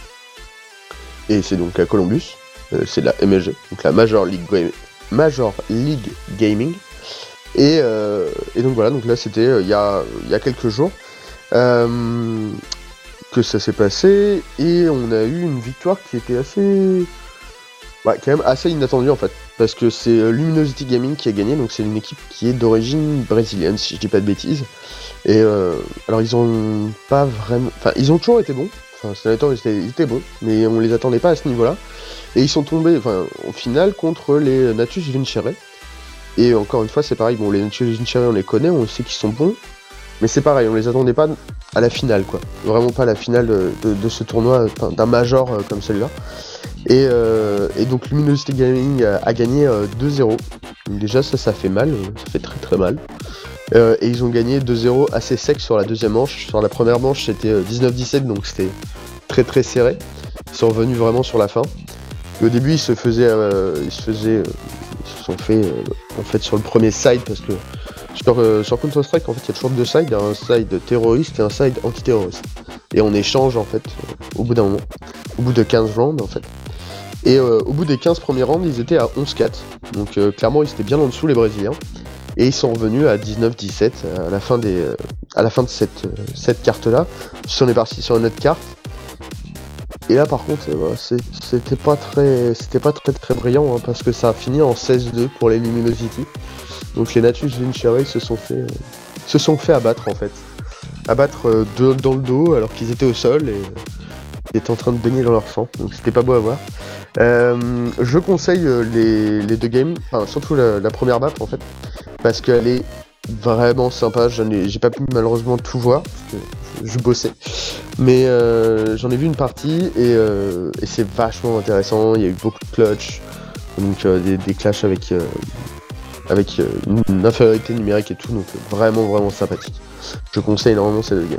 Et c'est donc à Columbus, euh, c'est la M L G, donc la Major League, Ga- Major League Gaming. Et, euh, et donc voilà, donc là c'était euh, il y, a, il y a quelques jours euh, que ça s'est passé et on a eu une victoire qui était assez, ouais, quand même assez inattendue en fait, parce que c'est euh, Luminosity Gaming qui a gagné, donc c'est une équipe qui est d'origine brésilienne si je dis pas de bêtises. Et euh, alors ils ont pas vraiment, enfin ils ont toujours été bons, enfin ces derniers temps ils étaient, ils étaient bons, mais on les attendait pas à ce niveau-là. Et ils sont tombés, enfin en finale contre les Natus Vincere. Et encore une fois, c'est pareil, bon, les Natus Vincere, on les connaît, on sait qu'ils sont bons, mais c'est pareil, on les attendait pas à la finale, quoi. Vraiment pas à la finale de, de- de ce tournoi, enfin, d'un major euh, comme celui-là. Et, euh, et donc Luminosity Gaming a, a gagné euh, deux zéro. Donc déjà, ça, ça fait mal, euh, ça fait très très mal. Euh, et ils ont gagné deux zéro assez sec sur la deuxième manche. Sur la première manche, c'était euh, dix-neuf dix-sept, donc c'était très très serré. Ils sont revenus vraiment sur la fin. Et au début, ils se faisaient, euh, ils se faisaient, euh, ils se sont fait, euh, en fait, sur le premier side, parce que sur, euh, sur Counter-Strike, en fait, il y a toujours deux sides, il y a un side terroriste et un side antiterroriste. Et on échange, en fait, euh, au bout d'un moment, au bout de quinze rounds, en fait. Et euh, au bout des quinze premiers rounds, ils étaient à onze quatre. Donc euh, clairement, ils étaient bien en dessous, les Brésiliens. Et ils sont revenus à dix-neuf dix-sept à la fin des, euh, à la fin de cette, euh, cette carte-là. Si on est parti sur une autre carte. Et là, par contre, euh, voilà, c'est- c'était pas très, c'était pas très très brillant hein, parce que ça a fini en seize deux pour les Luminosity. Donc les Natus Vincere se sont fait, euh, se sont fait abattre en fait, abattre euh, de- dans le dos alors qu'ils étaient au sol et euh, ils étaient en train de baigner dans leur sang. Donc c'était pas beau à voir. Euh, je conseille euh, les, les deux games, enfin surtout la, la première map en fait, parce qu'elle est vraiment sympa. J'en ai- J'ai pas pu malheureusement tout voir parce que je, je bossais, mais euh, j'en ai vu une partie et, euh, et c'est vachement intéressant. Il y a eu beaucoup de clutch, donc euh, des, des clashs avec euh, avec euh, une infériorité numérique et tout, donc euh, vraiment vraiment sympathique. Je conseille énormément ces deux games.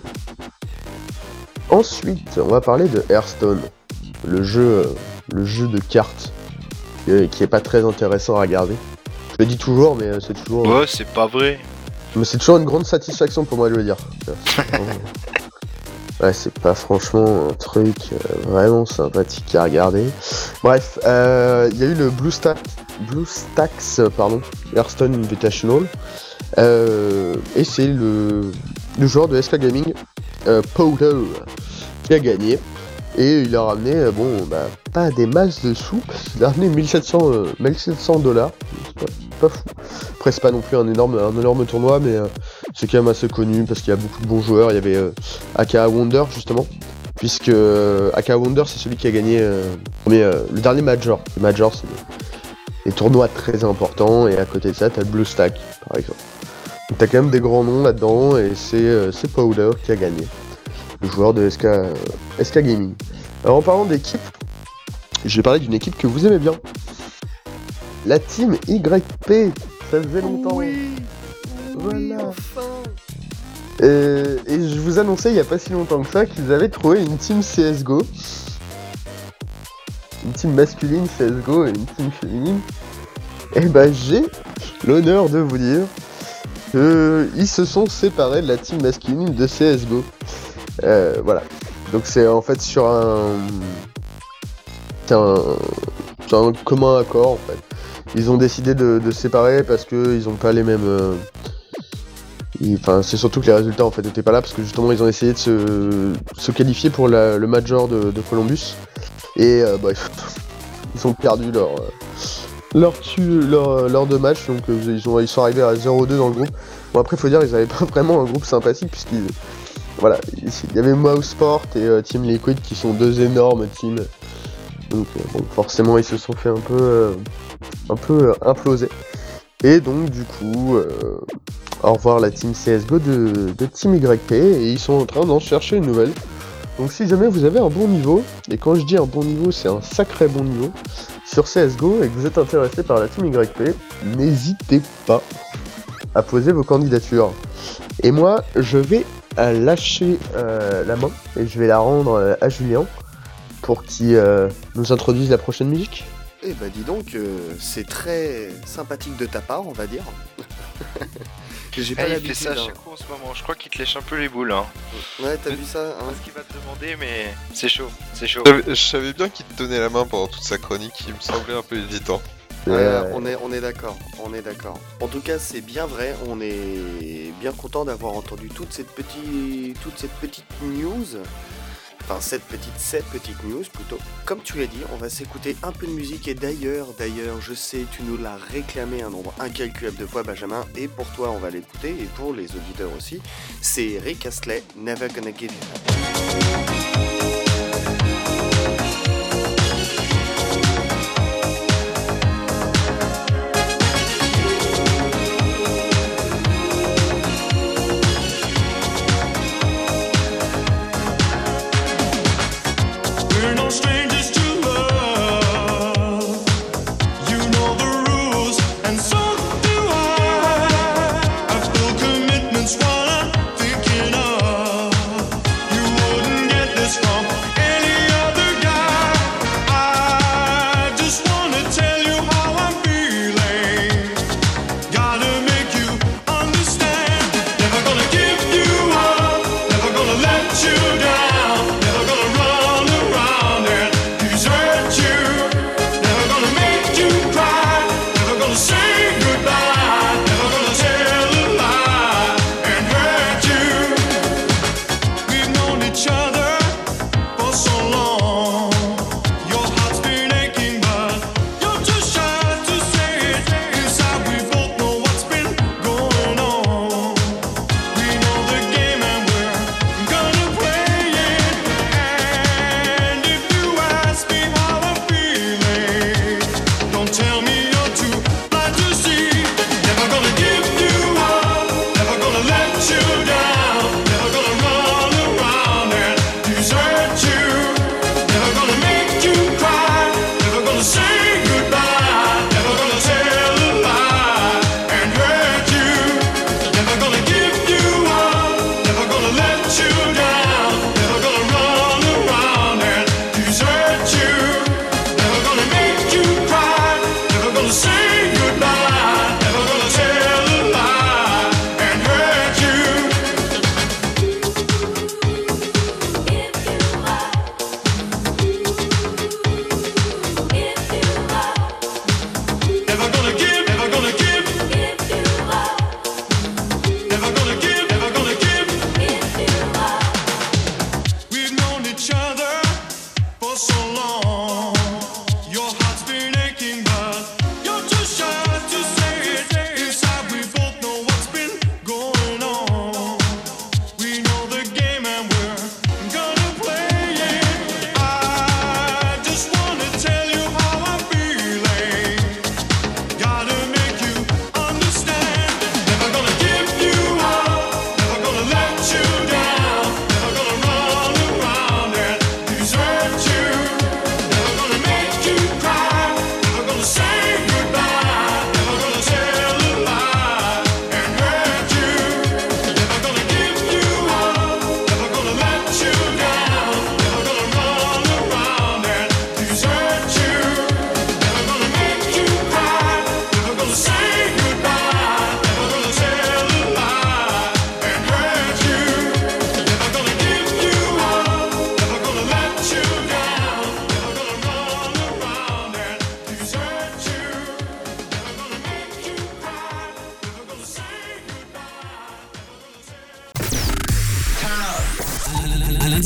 Ensuite, on va parler de Hearthstone, le jeu, euh, le jeu de cartes euh, qui est pas très intéressant à regarder. Je le dis toujours, mais euh, c'est toujours, Ouais, c'est pas vrai. mais c'est toujours une grande satisfaction pour moi de le dire. C'est vraiment- Ouais, c'est pas franchement un truc euh, vraiment sympathique à regarder. Bref, euh, il y a eu le BlueStack, BlueStacks, euh, pardon, Hearthstone Invitational, euh, et c'est le, le joueur de S K Gaming, euh, Powder, qui a gagné. Et il a ramené, euh, bon, bah, pas des masses de sous, parce qu'il a ramené mille sept cents euh, mille sept cents dollars, c'est pas, pas fou. Après, c'est pas non plus un énorme, un énorme tournoi, mais euh, c'est quand même assez connu, parce qu'il y a beaucoup de bons joueurs. Il y avait euh, Aka Wonder, justement, puisque euh, Aka Wonder, c'est celui qui a gagné euh, mais, euh, le dernier Major. Le Major, c'est des, des tournois très importants, et à côté de ça, t'as le BlueStack, par exemple. Donc t'as quand même des grands noms là-dedans, et c'est euh, c'est Powder qui a gagné, le joueur de S K, euh, S K Gaming. Alors en parlant d'équipe, je vais parler d'une équipe que vous aimez bien. La team Y P, ça faisait longtemps. Oui, Voilà. enfin. Euh, et je vous annonçais il y a pas si longtemps que ça qu'ils avaient trouvé une team C S G O. Une team masculine C S G O et une team féminine. Et bah j'ai l'honneur de vous dire qu'ils se sont séparés de la team masculine de C S G O. Euh, voilà. Donc c'est en fait sur un... C'est un... c'est un commun accord en fait. Ils ont décidé de, de se séparer parce que ils ont pas les mêmes... euh, ils- Enfin, c'est surtout que les résultats en fait étaient pas là parce que justement ils ont essayé de se, se qualifier pour la- le Major de, de Columbus et euh, bah, ils ont perdu leur euh, leur, tu- leur, leur deux matchs, donc euh, ils, ont, ils sont arrivés à zéro deux dans le groupe. Bon après faut dire ils avaient pas vraiment un groupe sympathique puisqu'ils voilà, il y avait Mouseport et euh, Team Liquid qui sont deux énormes teams. Donc euh, bon, forcément ils se sont fait un peu euh, un peu euh, imploser. Et donc du coup euh, au revoir la team C S G O de, de Team Y P et ils sont en train d'en chercher une nouvelle. Donc si jamais vous avez un bon niveau, et quand je dis un bon niveau c'est un sacré bon niveau, sur C S G O et que vous êtes intéressé par la team Y P, n'hésitez pas à poser vos candidatures. Et moi je vais à lâcher euh, la main et je vais la rendre euh, à Julien pour qu'il euh, nous introduise la prochaine musique. Eh bah dis donc, euh, c'est très sympathique de ta part, on va dire. J'ai pas Eh, il fait l'habitude. ça à hein. chaque fois en ce moment. Je crois qu'il te lèche un peu les boules. Hein. Ouais, t'as vu ça hein Pas ce qu'il va te demander, mais c'est chaud. C'est chaud. Je savais- je savais bien qu'il te tenait la main pendant toute sa chronique, il me semblait un peu hésitant. Ouais, Euh, on est, on est d'accord, on est d'accord. En tout cas, c'est bien vrai, on est bien content d'avoir entendu toute cette petite, toute cette petite news. Enfin, cette petite, cette petite news plutôt. Comme tu l'as dit, on va s'écouter un peu de musique et d'ailleurs, d'ailleurs, je sais, tu nous l'as réclamé un nombre incalculable de fois, Benjamin, et pour toi, on va l'écouter, et pour les auditeurs aussi. C'est Rick Astley, Never Gonna Give You Up. We're no strangers to love. You know the rules, and so do I. I feel commitment's what I'm thinking of. You wouldn't get this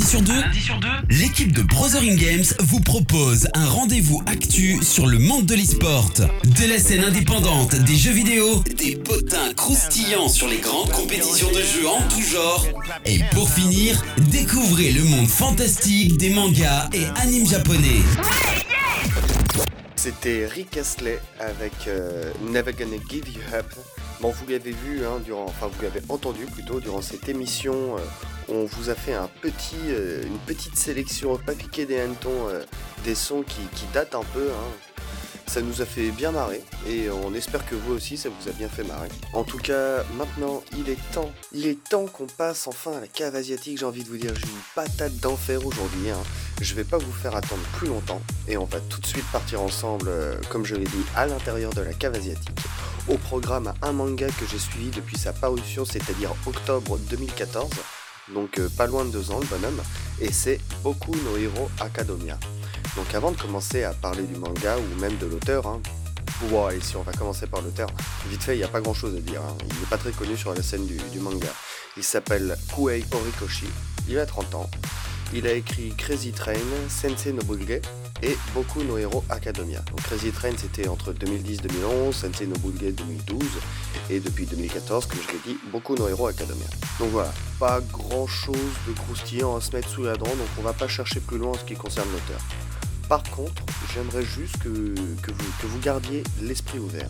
sur deux, l'équipe de Brothering Games vous propose un rendez-vous actu sur le monde de l'e-sport. De la scène indépendante des jeux vidéo, des potins croustillants sur les grandes compétitions de jeux en tout genre. Et pour finir, découvrez le monde fantastique des mangas et animes japonais. C'était Rick Astley avec euh, Never Gonna Give You Up. Bon, vous l'avez vu, hein, durant, enfin vous l'avez entendu plutôt durant cette émission. Euh, on vous a fait un petit, euh, une petite sélection, pas piqué des hannetons, euh, des sons qui, qui datent un peu. Hein. Ça nous a fait bien marrer et on espère que vous aussi ça vous a bien fait marrer. En tout cas, maintenant il est temps, il est temps qu'on passe enfin à la cave asiatique. J'ai envie de vous dire, j'ai une patate d'enfer aujourd'hui. Hein. Je vais pas vous faire attendre plus longtemps et on va tout de suite partir ensemble, euh, comme je l'ai dit, à l'intérieur de la cave asiatique. Au programme, un manga que j'ai suivi depuis sa parution, c'est-à-dire octobre deux mille quatorze, donc euh, pas loin de deux ans le bonhomme, et c'est Boku no Hero Academia. Donc avant de commencer à parler du manga ou même de l'auteur, hein, bon allez si on va commencer par l'auteur, vite fait il n'y a pas grand chose à dire, hein. Il n'est pas très connu sur la scène du, du manga. Il s'appelle Kuei Horikoshi, il a trente ans, il a écrit Crazy Train, Sensei no Bulge et Boku no Hero Academia. Donc Crazy Train c'était entre deux mille dix deux mille onze, Sensei no Bulge deux mille douze et depuis deux mille quatorze, comme je l'ai dit, Boku no Hero Academia. Donc voilà, pas grand chose de croustillant à se mettre sous la dent, donc on va pas chercher plus loin en ce qui concerne l'auteur. Par contre, j'aimerais juste que, que, vous, que vous gardiez l'esprit ouvert.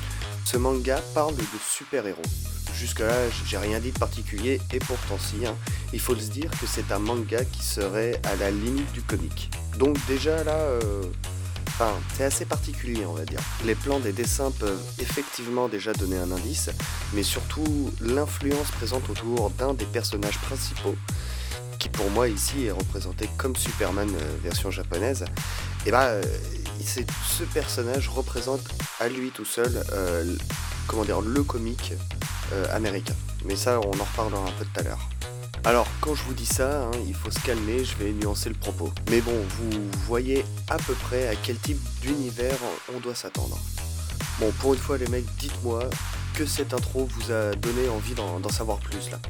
Ce manga parle de super-héros. Jusque-là, j'ai rien dit de particulier, et pourtant si, hein, il faut se dire que c'est un manga qui serait à la limite du comique. Donc déjà là, euh, enfin, c'est assez particulier on va dire. Les plans des dessins peuvent effectivement déjà donner un indice, mais surtout l'influence présente autour d'un des personnages principaux, qui pour moi ici est représenté comme Superman euh, version japonaise, et bah euh, c'est, ce personnage représente à lui tout seul euh, comment dire, le comique euh, américain. Mais ça on en reparlera un peu tout à l'heure. Alors quand je vous dis ça, hein, il faut se calmer, je vais nuancer le propos. Mais bon, vous voyez à peu près à quel type d'univers on doit s'attendre. Bon, pour une fois les mecs, dites-moi que cette intro vous a donné envie d'en, d'en savoir plus là.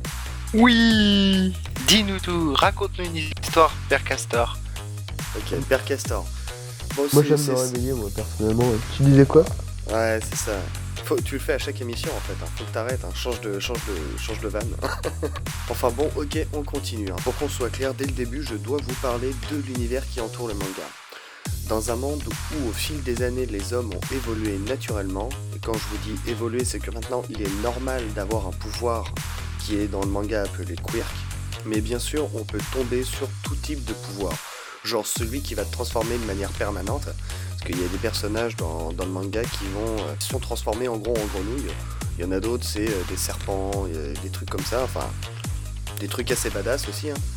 Oui, dis-nous tout, raconte-nous une histoire, Père Castor. Ok, Père Castor. Bon, Moi c'est- j'aime c'est- me réveiller, moi personnellement. Tu disais quoi? Ouais, c'est ça. Faut, tu le fais à chaque émission en fait, hein. Faut que t'arrêtes, hein. change de, change de, change de vanne. Enfin bon, ok, on continue. hein. Pour qu'on soit clair, dès le début, je dois vous parler de l'univers qui entoure le manga. Dans un monde où au fil des années, les hommes ont évolué naturellement, et quand je vous dis évoluer, c'est que maintenant, il est normal d'avoir un pouvoir qui est dans le manga appelé quirk, mais bien sûr, on peut tomber sur tout type de pouvoir. Genre celui qui va te transformer de manière permanente, parce qu'il y a des personnages dans, dans le manga qui vont euh, qui sont transformés en gros en grenouilles. Il y en a d'autres, c'est euh, des serpents, euh, des trucs comme ça, enfin des trucs assez badass aussi. Hein.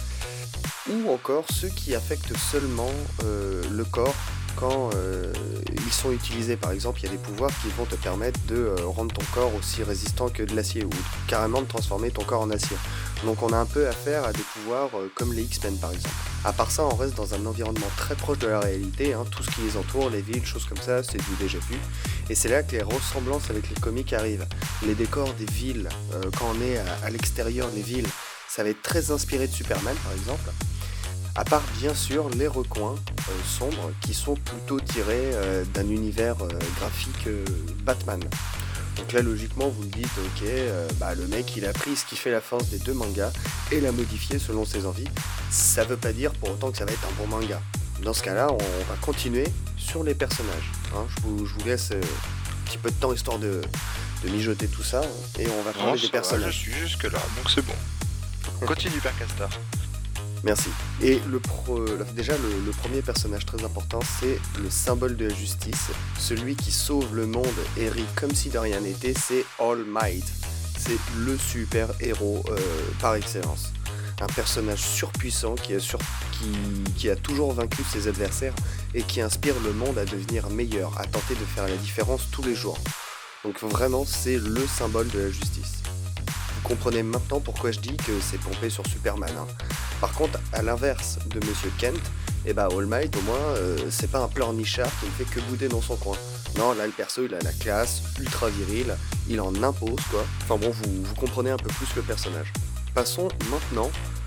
Ou encore ceux qui affectent seulement euh, le corps quand euh, ils sont utilisés. Par exemple, il y a des pouvoirs qui vont te permettre de euh, rendre ton corps aussi résistant que de l'acier ou carrément de transformer ton corps en acier. Donc on a un peu affaire à des pouvoirs euh, comme les X-Men par exemple. À part ça, on reste dans un environnement très proche de la réalité, hein. Tout ce qui les entoure, les villes, choses comme ça, c'est du déjà vu. Et c'est là que les ressemblances avec les comics arrivent. Les décors des villes, euh, quand on est à, à l'extérieur des villes, ça va être très inspiré de Superman par exemple. À part bien sûr les recoins euh, sombres qui sont plutôt tirés euh, d'un univers euh, graphique euh, Batman. Donc là logiquement vous me dites ok, euh, bah, le mec il a pris ce qui fait la force des deux mangas et l'a modifié selon ses envies. Ça veut pas dire pour autant que ça va être un bon manga. Dans ce cas là on va continuer sur les personnages. Hein. Je, vous, je vous laisse euh, un petit peu de temps histoire de, de mijoter tout ça hein, et on va parler Non, des ça va, personnages. je suis jusque là, donc c'est bon. Continue, Père Castor. Merci. Et le pro... déjà, le, le premier personnage très important, c'est le symbole de la justice. Celui qui sauve le monde et rit comme si de rien n'était, c'est All Might. C'est le super-héros euh, par excellence. Un personnage surpuissant qui a, sur... qui... qui a toujours vaincu ses adversaires et qui inspire le monde à devenir meilleur, à tenter de faire la différence tous les jours. Donc vraiment, c'est le symbole de la justice. Vous comprenez maintenant pourquoi je dis que c'est pompé sur Superman. Hein. Par contre, à l'inverse de Monsieur Kent, et bah All Might au moins, euh, c'est pas un pleurnichard qui ne fait que bouder dans son coin. Non, là le perso il a la classe, ultra viril, il en impose quoi. Enfin bon, vous, vous comprenez un peu plus le personnage. Passons maintenant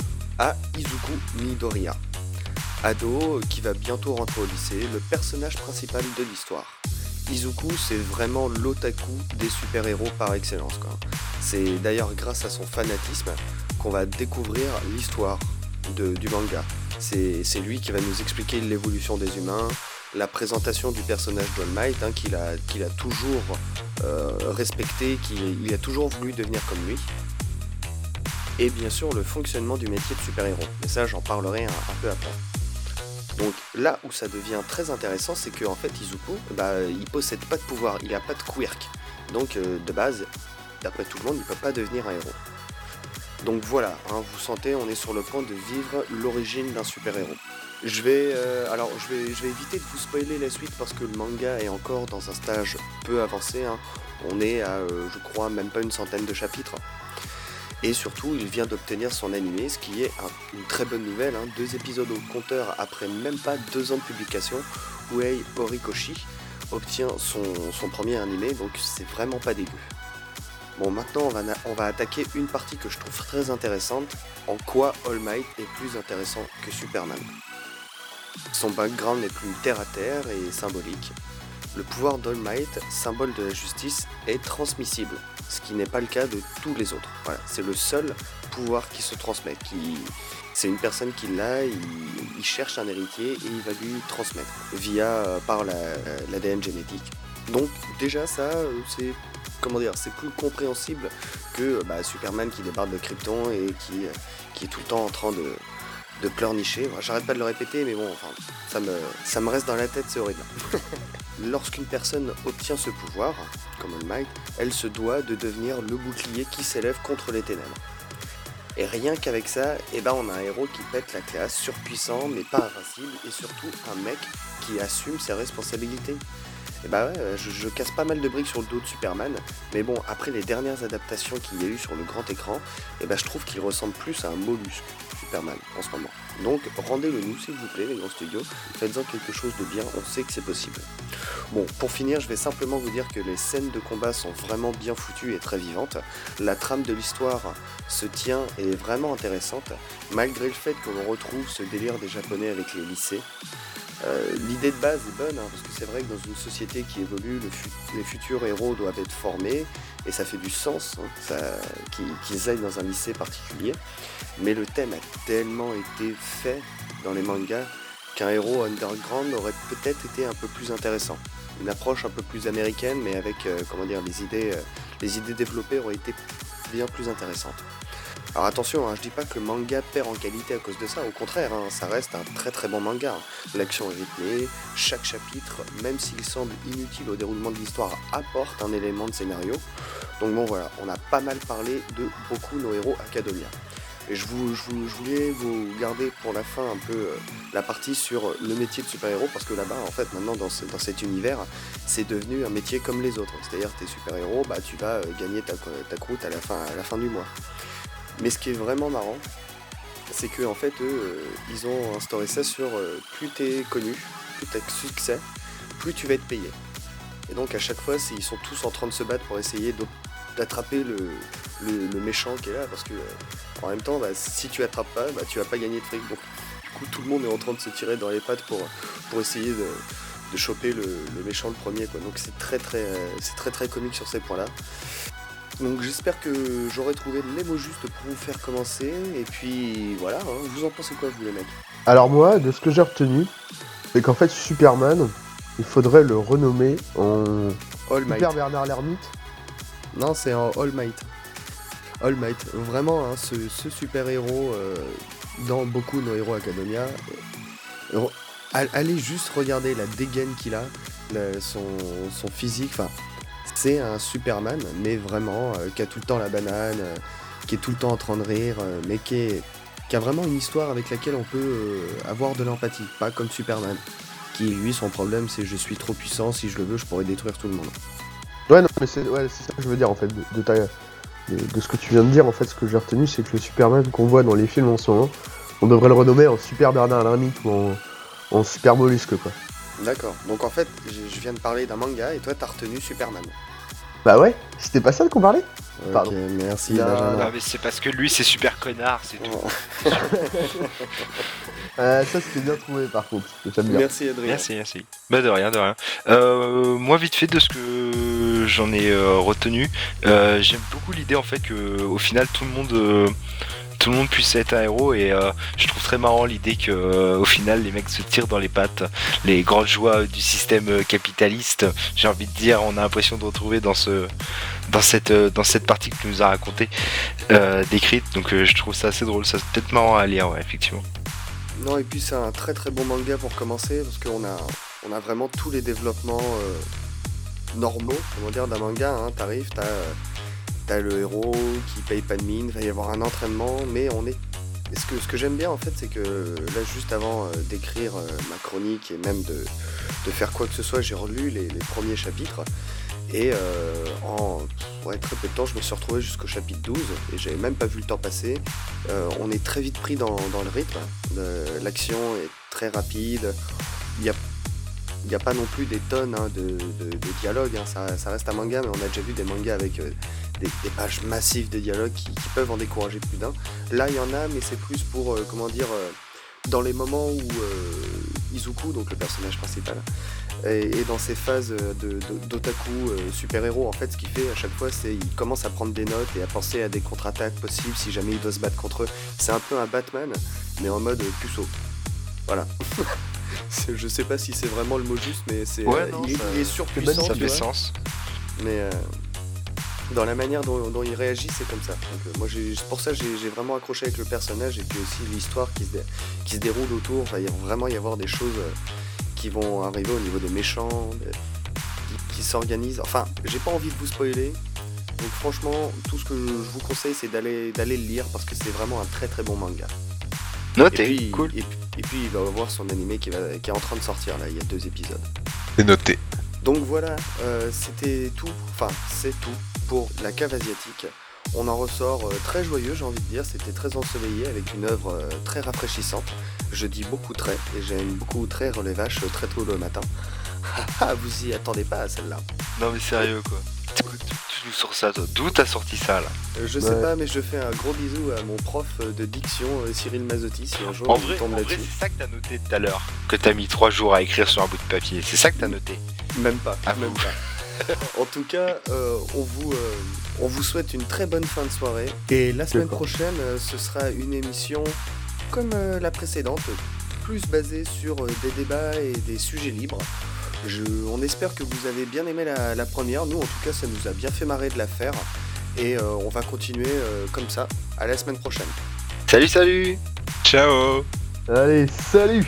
à Izuku Midoriya. Ado qui va bientôt rentrer au lycée, le personnage principal de l'histoire. Izuku, c'est vraiment l'otaku des super-héros par excellence, quoi. C'est d'ailleurs grâce à son fanatisme qu'on va découvrir l'histoire de, du manga. C'est, c'est lui qui va nous expliquer l'évolution des humains, la présentation du personnage d'All Might, hein, qu'il a, qu'il a toujours euh, respecté, qu'il il a toujours voulu devenir comme lui. Et bien sûr le fonctionnement du métier de super-héros. Mais ça, j'en parlerai un, un peu après. Donc là où ça devient très intéressant, c'est qu'en fait Izuku, bah, il possède pas de pouvoir, il a pas de quirk. Donc euh, de base, d'après tout le monde, il peut pas devenir un héros. Donc voilà, hein, vous sentez, on est sur le point de vivre l'origine d'un super-héros. Je vais, euh, alors je vais, je vais éviter de vous spoiler la suite parce que le manga est encore dans un stage peu avancé. Hein. On est à, euh, je crois, même pas une centaine de chapitres. Et surtout, il vient d'obtenir son animé, ce qui est un, une très bonne nouvelle. Hein. Deux épisodes au compteur après même pas deux ans de publication. Uei Horikoshi obtient son, son premier animé, donc c'est vraiment pas dégueu. Bon, maintenant on va, on va attaquer une partie que je trouve très intéressante. En quoi All Might est plus intéressant que Superman. Son background est plus terre à terre et symbolique. Le pouvoir d'All Might, symbole de la justice, est transmissible, ce qui n'est pas le cas de tous les autres. Voilà, c'est le seul pouvoir qui se transmet. Qui... C'est une personne qui l'a, il, il cherche un héritier et il va lui transmettre via euh, par la, l'A D N génétique. Donc déjà ça, euh, c'est comment dire, c'est plus compréhensible que bah, Superman qui débarque de Krypton et qui, euh, qui est tout le temps en train de de pleurnicher. J'arrête pas de le répéter, mais bon, enfin, ça me, ça me reste dans la tête, c'est horrible. Lorsqu'une personne obtient ce pouvoir, comme All Might, elle se doit de devenir le bouclier qui s'élève contre les ténèbres. Et rien qu'avec ça, eh ben, on a un héros qui pète la classe, surpuissant, mais pas invincible, et surtout un mec qui assume ses responsabilités. Et bah ouais, je, je casse pas mal de briques sur le dos de Superman, mais bon, après les dernières adaptations qu'il y a eu sur le grand écran, et bah je trouve qu'il ressemble plus à un mollusque, Superman, en ce moment. Donc rendez-le nous s'il vous plaît, les grands studios, faites-en quelque chose de bien, on sait que c'est possible. Bon, pour finir, je vais simplement vous dire que les scènes de combat sont vraiment bien foutues et très vivantes. La trame de l'histoire se tient et est vraiment intéressante, malgré le fait que l'on retrouve ce délire des Japonais avec les lycées. Euh, l'idée de base est bonne, hein, parce que c'est vrai que dans une société qui évolue, le fut- les futurs héros doivent être formés, et ça fait du sens hein, ça, qu'ils, qu'ils aillent dans un lycée particulier. Mais le thème a tellement été fait dans les mangas qu'un héros underground aurait peut-être été un peu plus intéressant. Une approche un peu plus américaine, mais avec euh, comment dire, les idées, euh, les idées développées auraient été bien plus intéressantes. Alors attention, hein, je dis pas que le manga perd en qualité à cause de ça, au contraire, hein, ça reste un très très bon manga. L'action est rythmée, chaque chapitre, même s'il semble inutile au déroulement de l'histoire, apporte un élément de scénario. Donc bon voilà, on a pas mal parlé de Boku no Hero Academia. Et je, vous, je, vous, je voulais vous garder pour la fin un peu euh, la partie sur le métier de super-héros, parce que là-bas, en fait, maintenant, dans, ce, dans cet univers, c'est devenu un métier comme les autres. C'est-à-dire, t'es super-héros, bah, tu vas euh, gagner ta, ta croûte à la, fin, à la fin du mois. Mais ce qui est vraiment marrant, c'est qu'en en fait, eux, euh, ils ont instauré ça sur euh, plus t'es connu, plus t'as succès, plus tu vas être payé. Et donc, à chaque fois, c'est, ils sont tous en train de se battre pour essayer d'attraper le, le, le méchant qui est là, parce que euh, en même temps, bah, si tu attrapes pas, bah, tu vas pas gagner de fric. Donc, du coup, tout le monde est en train de se tirer dans les pattes pour, pour essayer de, de choper le, le méchant le premier, quoi. Donc, c'est très très, euh, c'est très très comique sur ces points-là. Donc, j'espère que j'aurai trouvé les mots justes pour vous faire commencer. Et puis, voilà, hein, vous en pensez quoi, vous les mecs? Alors moi, de ce que j'ai retenu, c'est qu'en fait Superman, il faudrait le renommer en All Might. Super Bernard l'Ermite. Non, c'est en All Might. All Might, vraiment, hein, ce, ce super-héros euh, dans Boku no Hero Academia. Euh, allez juste regarder la dégaine qu'il a, la- son, son physique. Enfin, c'est un Superman, mais vraiment, euh, qui a tout le temps la banane, euh, qui est tout le temps en train de rire, euh, mais qui, est, qui a vraiment une histoire avec laquelle on peut euh, avoir de l'empathie. Pas comme Superman, qui lui, son problème, c'est je suis trop puissant, si je le veux, je pourrais détruire tout le monde. Ouais, non, mais c'est ouais, c'est ça que je veux dire en fait, de, de, ta, de, de ce que tu viens de dire. En fait, ce que j'ai retenu, c'est que le Superman qu'on voit dans les films en ce moment, on devrait le renommer en Super Bernard l'Ermite ou en, en Super Mollusque, quoi. D'accord, donc en fait, je je viens de parler d'un manga et toi, t'as retenu Superman. Bah ouais, c'était pas ça qu'on parlait. Pardon. Ok, merci Non, Benjamin. Non mais c'est parce que lui c'est super connard, c'est tout. Oh. Euh, ça c'était bien trouvé par contre, j'aime bien. Merci Adrien. Merci, merci. Bah de rien, de rien. Euh, moi vite fait de ce que j'en ai euh, retenu, euh, j'aime beaucoup l'idée en fait que au final tout le monde, euh, tout le monde puisse être un héros et euh, je trouve très marrant l'idée que euh, au final les mecs se tirent dans les pattes, les grandes joies du système euh, capitaliste. J'ai envie de dire, on a l'impression de retrouver dans ce, dans cette, euh, dans cette partie que tu nous as racontée, euh, décrite. Donc euh, je trouve ça assez drôle, ça c'est peut-être marrant à lire, ouais, effectivement. Non, et puis c'est un très très bon manga pour commencer parce qu'on a, on a vraiment tous les développements euh, normaux, on va dire, d'un manga. Hein. T'arrives, t'as, euh, t'as le héros qui paye pas de mine, il va y avoir un entraînement, mais on est. Et ce que, ce que j'aime bien en fait, c'est que là, juste avant euh, d'écrire euh, ma chronique et même de, de faire quoi que ce soit, j'ai relu les, les premiers chapitres. Et euh, en ouais, très peu de temps, je me suis retrouvé jusqu'au chapitre douze et j'avais même pas vu le temps passer. Euh, on est très vite pris dans, dans le rythme. Le- L'action est très rapide. Il n'y a, il y a pas non plus des tonnes hein, de, de, de dialogues. Hein. Ça, ça reste un manga, mais on a déjà vu des mangas avec euh, des, des pages massives de dialogues qui, qui peuvent en décourager plus d'un. Là, il y en a, mais c'est plus pour, euh, comment dire, euh, dans les moments où euh, Izuku, donc le personnage principal, et, et dans ces phases de, de- d'otaku euh, super-héros, en fait, ce qu'il fait à chaque fois, c'est qu'il commence à prendre des notes et à penser à des contre-attaques possibles si jamais il doit se battre contre eux. C'est un peu un Batman, mais en mode euh, puceau. Voilà. C'est- Je sais pas si c'est vraiment le mot juste, mais c'est, Ouais, euh, non, il, est, ça- il est surpuissant, Ça tu fait vois, sens. mais euh, dans la manière dont, dont il réagit, c'est comme ça. Donc, euh, moi, j'ai, c'est pour ça que j'ai, j'ai vraiment accroché avec le personnage et puis aussi l'histoire qui se, dé- qui se déroule autour. Il va y a- vraiment y avoir des choses euh, qui vont arriver au niveau des méchants, des- qui, qui s'organisent. Enfin, j'ai pas envie de vous spoiler. Donc franchement, tout ce que je vous conseille, c'est d'aller, d'aller le lire parce que c'est vraiment un très très bon manga. Noté, Et puis, cool. et, puis- et puis il va avoir son animé qui, va, qui est en train de sortir là, il y a deux épisodes. C'est noté. Donc voilà, euh, c'était tout, enfin c'est tout pour la cave asiatique. On en ressort euh, très joyeux, j'ai envie de dire, c'était très ensoleillé avec une œuvre euh, très rafraîchissante. Je dis beaucoup très, et j'aime beaucoup très les vaches euh, très tôt le matin. Ah, vous y attendez pas à celle-là. Non mais sérieux quoi. Tu, tu- tu nous sors ça toi. D'où t'as sorti ça là? Euh, je sais Ouais. pas, mais je fais un gros bisou à mon prof euh, de diction, euh, Cyril Mazotti, si un jour En il vrai, tombe en vrai là-dessus. c'est ça que t'as noté tout à l'heure. Que t'as mis trois jours à écrire sur un bout de papier. C'est ça que t'as noté. Même pas, Ah, même vous. pas. En tout cas, euh, on, vous, euh, on vous souhaite une très bonne fin de soirée. Et la semaine D'accord. prochaine, euh, ce sera une émission comme euh, la précédente, plus basée sur euh, des débats et des sujets libres. Je, on espère que vous avez bien aimé la, la première. Nous, en tout cas, ça nous a bien fait marrer de la faire. Et euh, on va continuer euh, comme ça. À la semaine prochaine. Salut salut. Ciao. Allez, salut.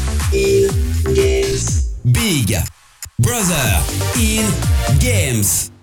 Big Brother in Games.